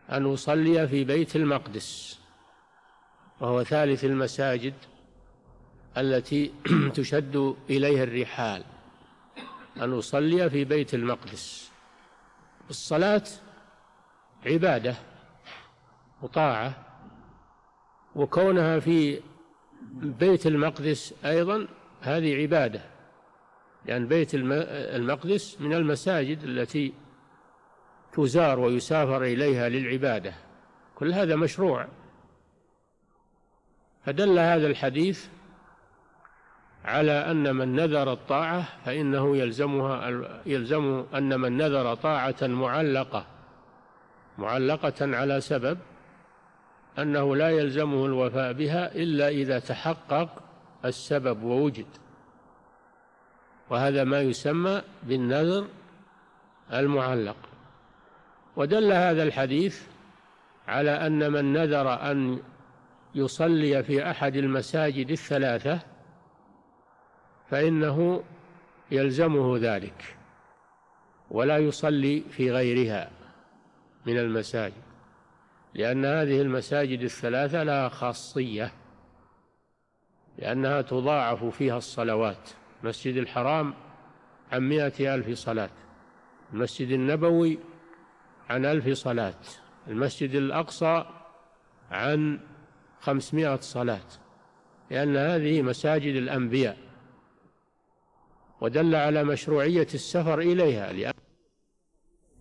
أن أصلي في بيت المقدس، وهو ثالث المساجد التي تشد إليها الرحال، أن أصلي في بيت المقدس. الصلاة عبادة وطاعة، وكونها في بيت المقدس أيضا هذه عبادة، لأن بيت المقدس من المساجد التي تزار ويسافر إليها للعبادة، كل هذا مشروع. فدل هذا الحديث على أن من نذر الطاعة فإنه يلزمها يلزمه أن من نذر طاعة معلقة معلقة على سبب أنه لا يلزمه الوفاء بها إلا إذا تحقق السبب ووجد، وهذا ما يسمى بالنذر المعلق. ودل هذا الحديث على أن من نذر أن يصلي في أحد المساجد الثلاثة فإنه يلزمه ذلك، ولا يصلي في غيرها من المساجد، لأن هذه المساجد الثلاثة لها خاصية، لأنها تضاعف فيها الصلوات. المسجد الحرام عن مائة ألف صلاة، المسجد النبوي عن ألف صلاة، المسجد الأقصى عن خمسمائة صلاة، لأن هذه مساجد الأنبياء. ودل على مشروعية السفر إليها، لأن